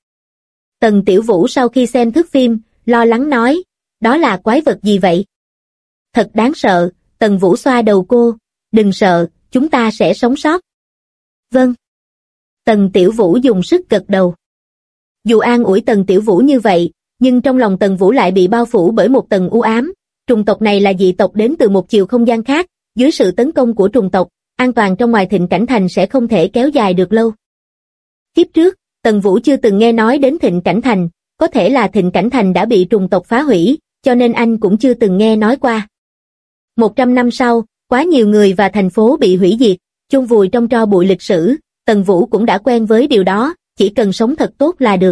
Speaker 2: Tần Tiểu Vũ sau khi xem thước phim, lo lắng nói, đó là quái vật gì vậy? Thật đáng sợ, Tần Vũ xoa đầu cô, đừng sợ, chúng ta sẽ sống sót. Vâng. Tần Tiểu Vũ dùng sức gật đầu. Dù an ủi Tần Tiểu Vũ như vậy, nhưng trong lòng Tần Vũ lại bị bao phủ bởi một tầng u ám. Trùng tộc này là dị tộc đến từ một chiều không gian khác, dưới sự tấn công của trùng tộc, an toàn trong ngoài Thịnh Cảnh Thành sẽ không thể kéo dài được lâu. Kiếp trước, Tần Vũ chưa từng nghe nói đến Thịnh Cảnh Thành, có thể là Thịnh Cảnh Thành đã bị trùng tộc phá hủy, cho nên anh cũng chưa từng nghe nói qua. 100 năm sau, quá nhiều người và thành phố bị hủy diệt, chôn vùi trong tro bụi lịch sử, Tần Vũ cũng đã quen với điều đó, chỉ cần sống thật tốt là được.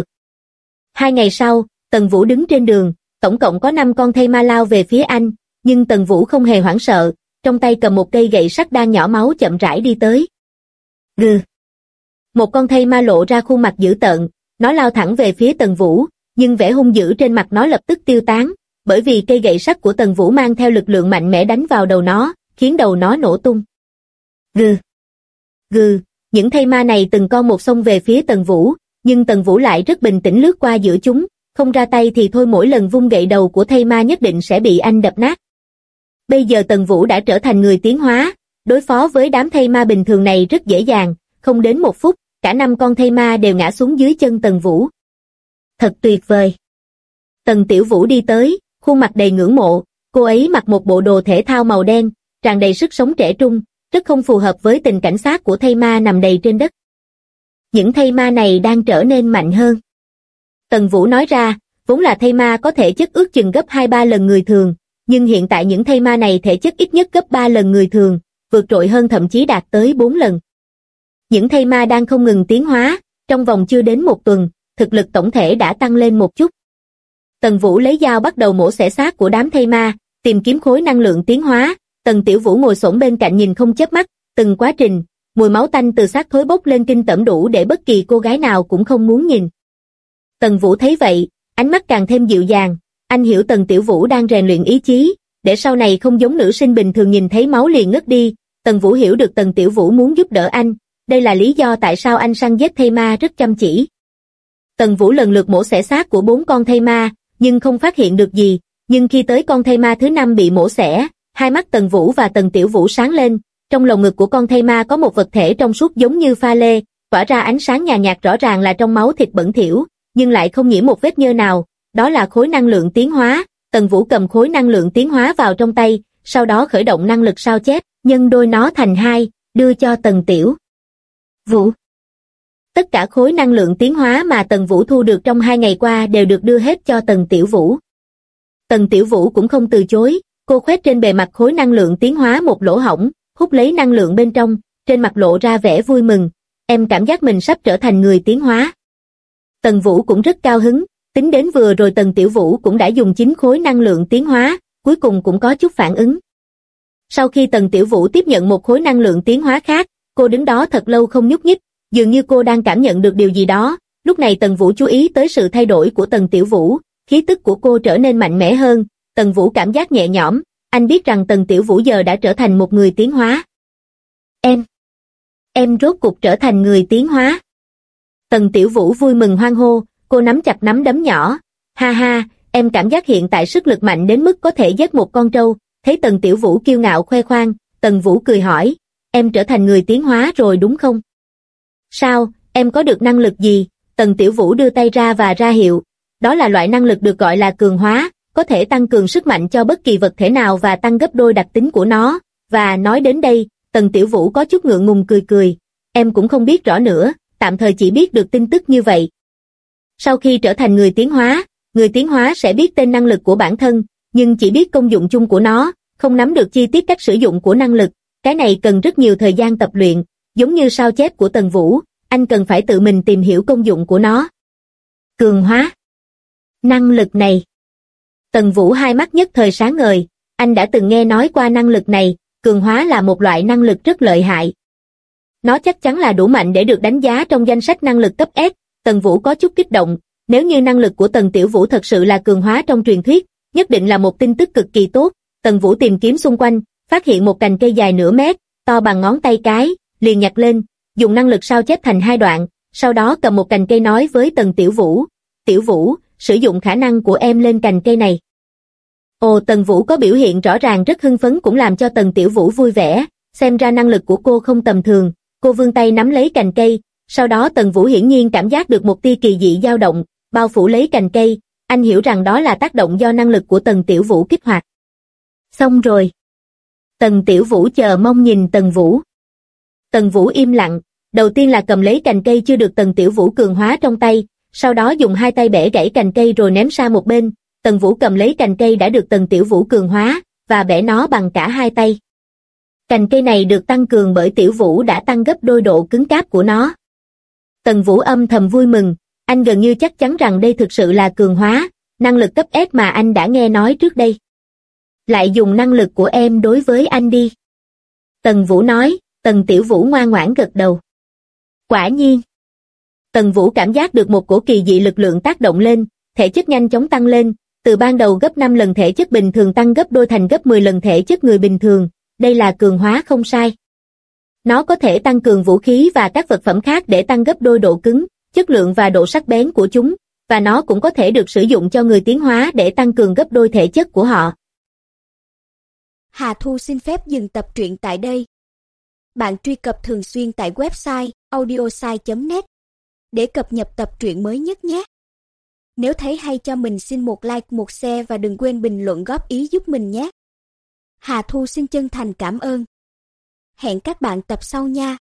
Speaker 2: 2 ngày sau, Tần Vũ đứng trên đường, tổng cộng có 5 con thây ma lao về phía anh, nhưng Tần Vũ không hề hoảng sợ, trong tay cầm một cây gậy sắt đang nhỏ máu chậm rãi đi tới. Gừ. Một con thây ma lộ ra khuôn mặt dữ tợn, nó lao thẳng về phía Tần Vũ, nhưng vẻ hung dữ trên mặt nó lập tức tiêu tán, bởi vì cây gậy sắt của Tần Vũ mang theo lực lượng mạnh mẽ đánh vào đầu nó, khiến đầu nó nổ tung. Gừ. Gừ, những thây ma này từng con một xông về phía Tần Vũ, nhưng Tần Vũ lại rất bình tĩnh lướt qua giữa chúng, không ra tay thì thôi mỗi lần vung gậy đầu của thây ma nhất định sẽ bị anh đập nát. Bây giờ Tần Vũ đã trở thành người tiến hóa, đối phó với đám thây ma bình thường này rất dễ dàng, không đến 1 phút, cả 5 con thây ma đều ngã xuống dưới chân Tần Vũ. Thật tuyệt vời. Tần Tiểu Vũ đi tới, khuôn mặt đầy ngưỡng mộ, cô ấy mặc một bộ đồ thể thao màu đen, tràn đầy sức sống trẻ trung, rất không phù hợp với tình cảnh xác của thây ma nằm đầy trên đất. Những thây ma này đang trở nên mạnh hơn. Tần Vũ nói ra, vốn là thây ma có thể chất ước chừng gấp 2-3 lần người thường, nhưng hiện tại những thây ma này thể chất ít nhất gấp 3 lần người thường, vượt trội hơn thậm chí đạt tới 4 lần. Những thây ma đang không ngừng tiến hóa, trong vòng chưa đến 1 tuần, thực lực tổng thể đã tăng lên một chút. Tần Vũ lấy dao bắt đầu mổ xẻ xác của đám thây ma, tìm kiếm khối năng lượng tiến hóa. Tần Tiểu Vũ ngồi xổm bên cạnh nhìn không chớp mắt, từng quá trình, mùi máu tanh từ xác thối bốc lên kinh tởm đủ để bất kỳ cô gái nào cũng không muốn nhìn. Tần Vũ thấy vậy, ánh mắt càng thêm dịu dàng, anh hiểu Tần Tiểu Vũ đang rèn luyện ý chí, để sau này không giống nữ sinh bình thường nhìn thấy máu liền ngất đi. Tần Vũ hiểu được Tần Tiểu Vũ muốn giúp đỡ anh, đây là lý do tại sao anh săn giết thây ma rất chăm chỉ. Tần Vũ lần lượt mổ xẻ xác của 4 con thây ma, nhưng không phát hiện được gì, nhưng khi tới con thây ma thứ 5 bị mổ xẻ, hai mắt Tần Vũ và Tần Tiểu Vũ sáng lên, trong lồng ngực của con thây ma có một vật thể trong suốt giống như pha lê, tỏa ra ánh sáng nhàn nhạt rõ ràng là trong máu thịt bẩn thỉu, nhưng lại không nhiễm một vết nhơ nào, đó là khối năng lượng tiến hóa. Tần Vũ cầm khối năng lượng tiến hóa vào trong tay, sau đó khởi động năng lực sao chép, nhân đôi nó thành 2, đưa cho Tần Tiểu Vũ. Tất cả khối năng lượng tiến hóa mà Tần Vũ thu được trong 2 ngày qua đều được đưa hết cho Tần Tiểu Vũ. Tần Tiểu Vũ cũng không từ chối, cô khoét trên bề mặt khối năng lượng tiến hóa một lỗ hổng, hút lấy năng lượng bên trong, trên mặt lộ ra vẻ vui mừng, em cảm giác mình sắp trở thành người tiến hóa. Tần Vũ cũng rất cao hứng, tính đến vừa rồi Tần Tiểu Vũ cũng đã dùng 9 khối năng lượng tiến hóa, cuối cùng cũng có chút phản ứng. Sau khi Tần Tiểu Vũ tiếp nhận một khối năng lượng tiến hóa khác, cô đứng đó thật lâu không nhúc nhích, dường như cô đang cảm nhận được điều gì đó. Lúc này Tần Vũ chú ý tới sự thay đổi của Tần Tiểu Vũ, khí tức của cô trở nên mạnh mẽ hơn. Tần Vũ cảm giác nhẹ nhõm, anh biết rằng Tần Tiểu Vũ giờ đã trở thành một người tiến hóa. Em rốt cục trở thành người tiến hóa. Tần Tiểu Vũ vui mừng hoan hô, cô nắm chặt nắm đấm nhỏ, ha ha, em cảm giác hiện tại sức lực mạnh đến mức có thể giết một con trâu. Thấy Tần Tiểu Vũ kiêu ngạo khoe khoang, Tần Vũ cười hỏi, em trở thành người tiến hóa rồi đúng không? Sao, em có được năng lực gì? Tần Tiểu Vũ đưa tay ra và ra hiệu, đó là loại năng lực được gọi là cường hóa, có thể tăng cường sức mạnh cho bất kỳ vật thể nào và tăng gấp đôi đặc tính của nó. Và nói đến đây, Tần Tiểu Vũ có chút ngượng ngùng cười cười, em cũng không biết rõ nữa, tạm thời chỉ biết được tin tức như vậy. Sau khi trở thành người tiến hóa sẽ biết tên năng lực của bản thân, nhưng chỉ biết công dụng chung của nó, không nắm được chi tiết cách sử dụng của năng lực, cái này cần rất nhiều thời gian tập luyện, giống như sao chép của Tần Vũ, anh cần phải tự mình tìm hiểu công dụng của nó. Cường hóa. Năng lực này. Tần Vũ hai mắt nhất thời sáng ngời, anh đã từng nghe nói qua năng lực này, cường hóa là một loại năng lực rất lợi hại. Nó chắc chắn là đủ mạnh để được đánh giá trong danh sách năng lực cấp S. Tần Vũ có chút kích động, nếu như năng lực của Tần Tiểu Vũ thật sự là cường hóa trong truyền thuyết, nhất định là một tin tức cực kỳ tốt. Tần Vũ tìm kiếm xung quanh, phát hiện một cành cây dài nửa mét, to bằng ngón tay cái, liền nhặt lên, dùng năng lực sao chép thành 2 đoạn, sau đó cầm một cành cây nói với Tần Tiểu Vũ, Tiểu Vũ, sử dụng khả năng của em lên cành cây này. Ồ, Tần Vũ có biểu hiện rõ ràng rất hưng phấn cũng làm cho Tần Tiểu Vũ vui vẻ, xem ra năng lực của cô không tầm thường. Cô vươn tay nắm lấy cành cây, sau đó Tần Vũ hiển nhiên cảm giác được một tia kỳ dị dao động, bao phủ lấy cành cây, anh hiểu rằng đó là tác động do năng lực của Tần Tiểu Vũ kích hoạt. Xong rồi. Tần Tiểu Vũ chờ mong nhìn Tần Vũ. Tần Vũ im lặng, đầu tiên là cầm lấy cành cây chưa được Tần Tiểu Vũ cường hóa trong tay, sau đó dùng 2 tay bẻ gãy cành cây rồi ném sang một bên. Tần Vũ cầm lấy cành cây đã được Tần Tiểu Vũ cường hóa, và bẻ nó bằng cả 2 tay. Cành cây này được tăng cường bởi Tiểu Vũ đã tăng gấp đôi độ cứng cáp của nó. Tần Vũ âm thầm vui mừng, anh gần như chắc chắn rằng đây thực sự là cường hóa, năng lực cấp S mà anh đã nghe nói trước đây. Lại dùng năng lực của em đối với anh đi. Tần Vũ nói, Tần Tiểu Vũ ngoan ngoãn gật đầu. Quả nhiên. Tần Vũ cảm giác được một cổ kỳ dị lực lượng tác động lên, thể chất nhanh chóng tăng lên, từ ban đầu gấp 5 lần thể chất bình thường tăng gấp đôi thành gấp 10 lần thể chất người bình thường, đây là cường hóa không sai. Nó có thể tăng cường vũ khí và các vật phẩm khác để tăng gấp đôi độ cứng, chất lượng và độ sắc bén của chúng, và nó cũng có thể được sử dụng cho người tiến hóa để tăng cường gấp đôi thể chất của họ.
Speaker 3: Hà Thu xin phép dừng tập truyện tại đây. Bạn truy cập thường xuyên tại website audiosai.net để cập nhật tập truyện mới nhất nhé. Nếu thấy hay cho mình xin một like, một share và đừng quên bình luận góp ý giúp mình nhé. Hà Thu xin chân thành cảm ơn. Hẹn các bạn tập sau nha.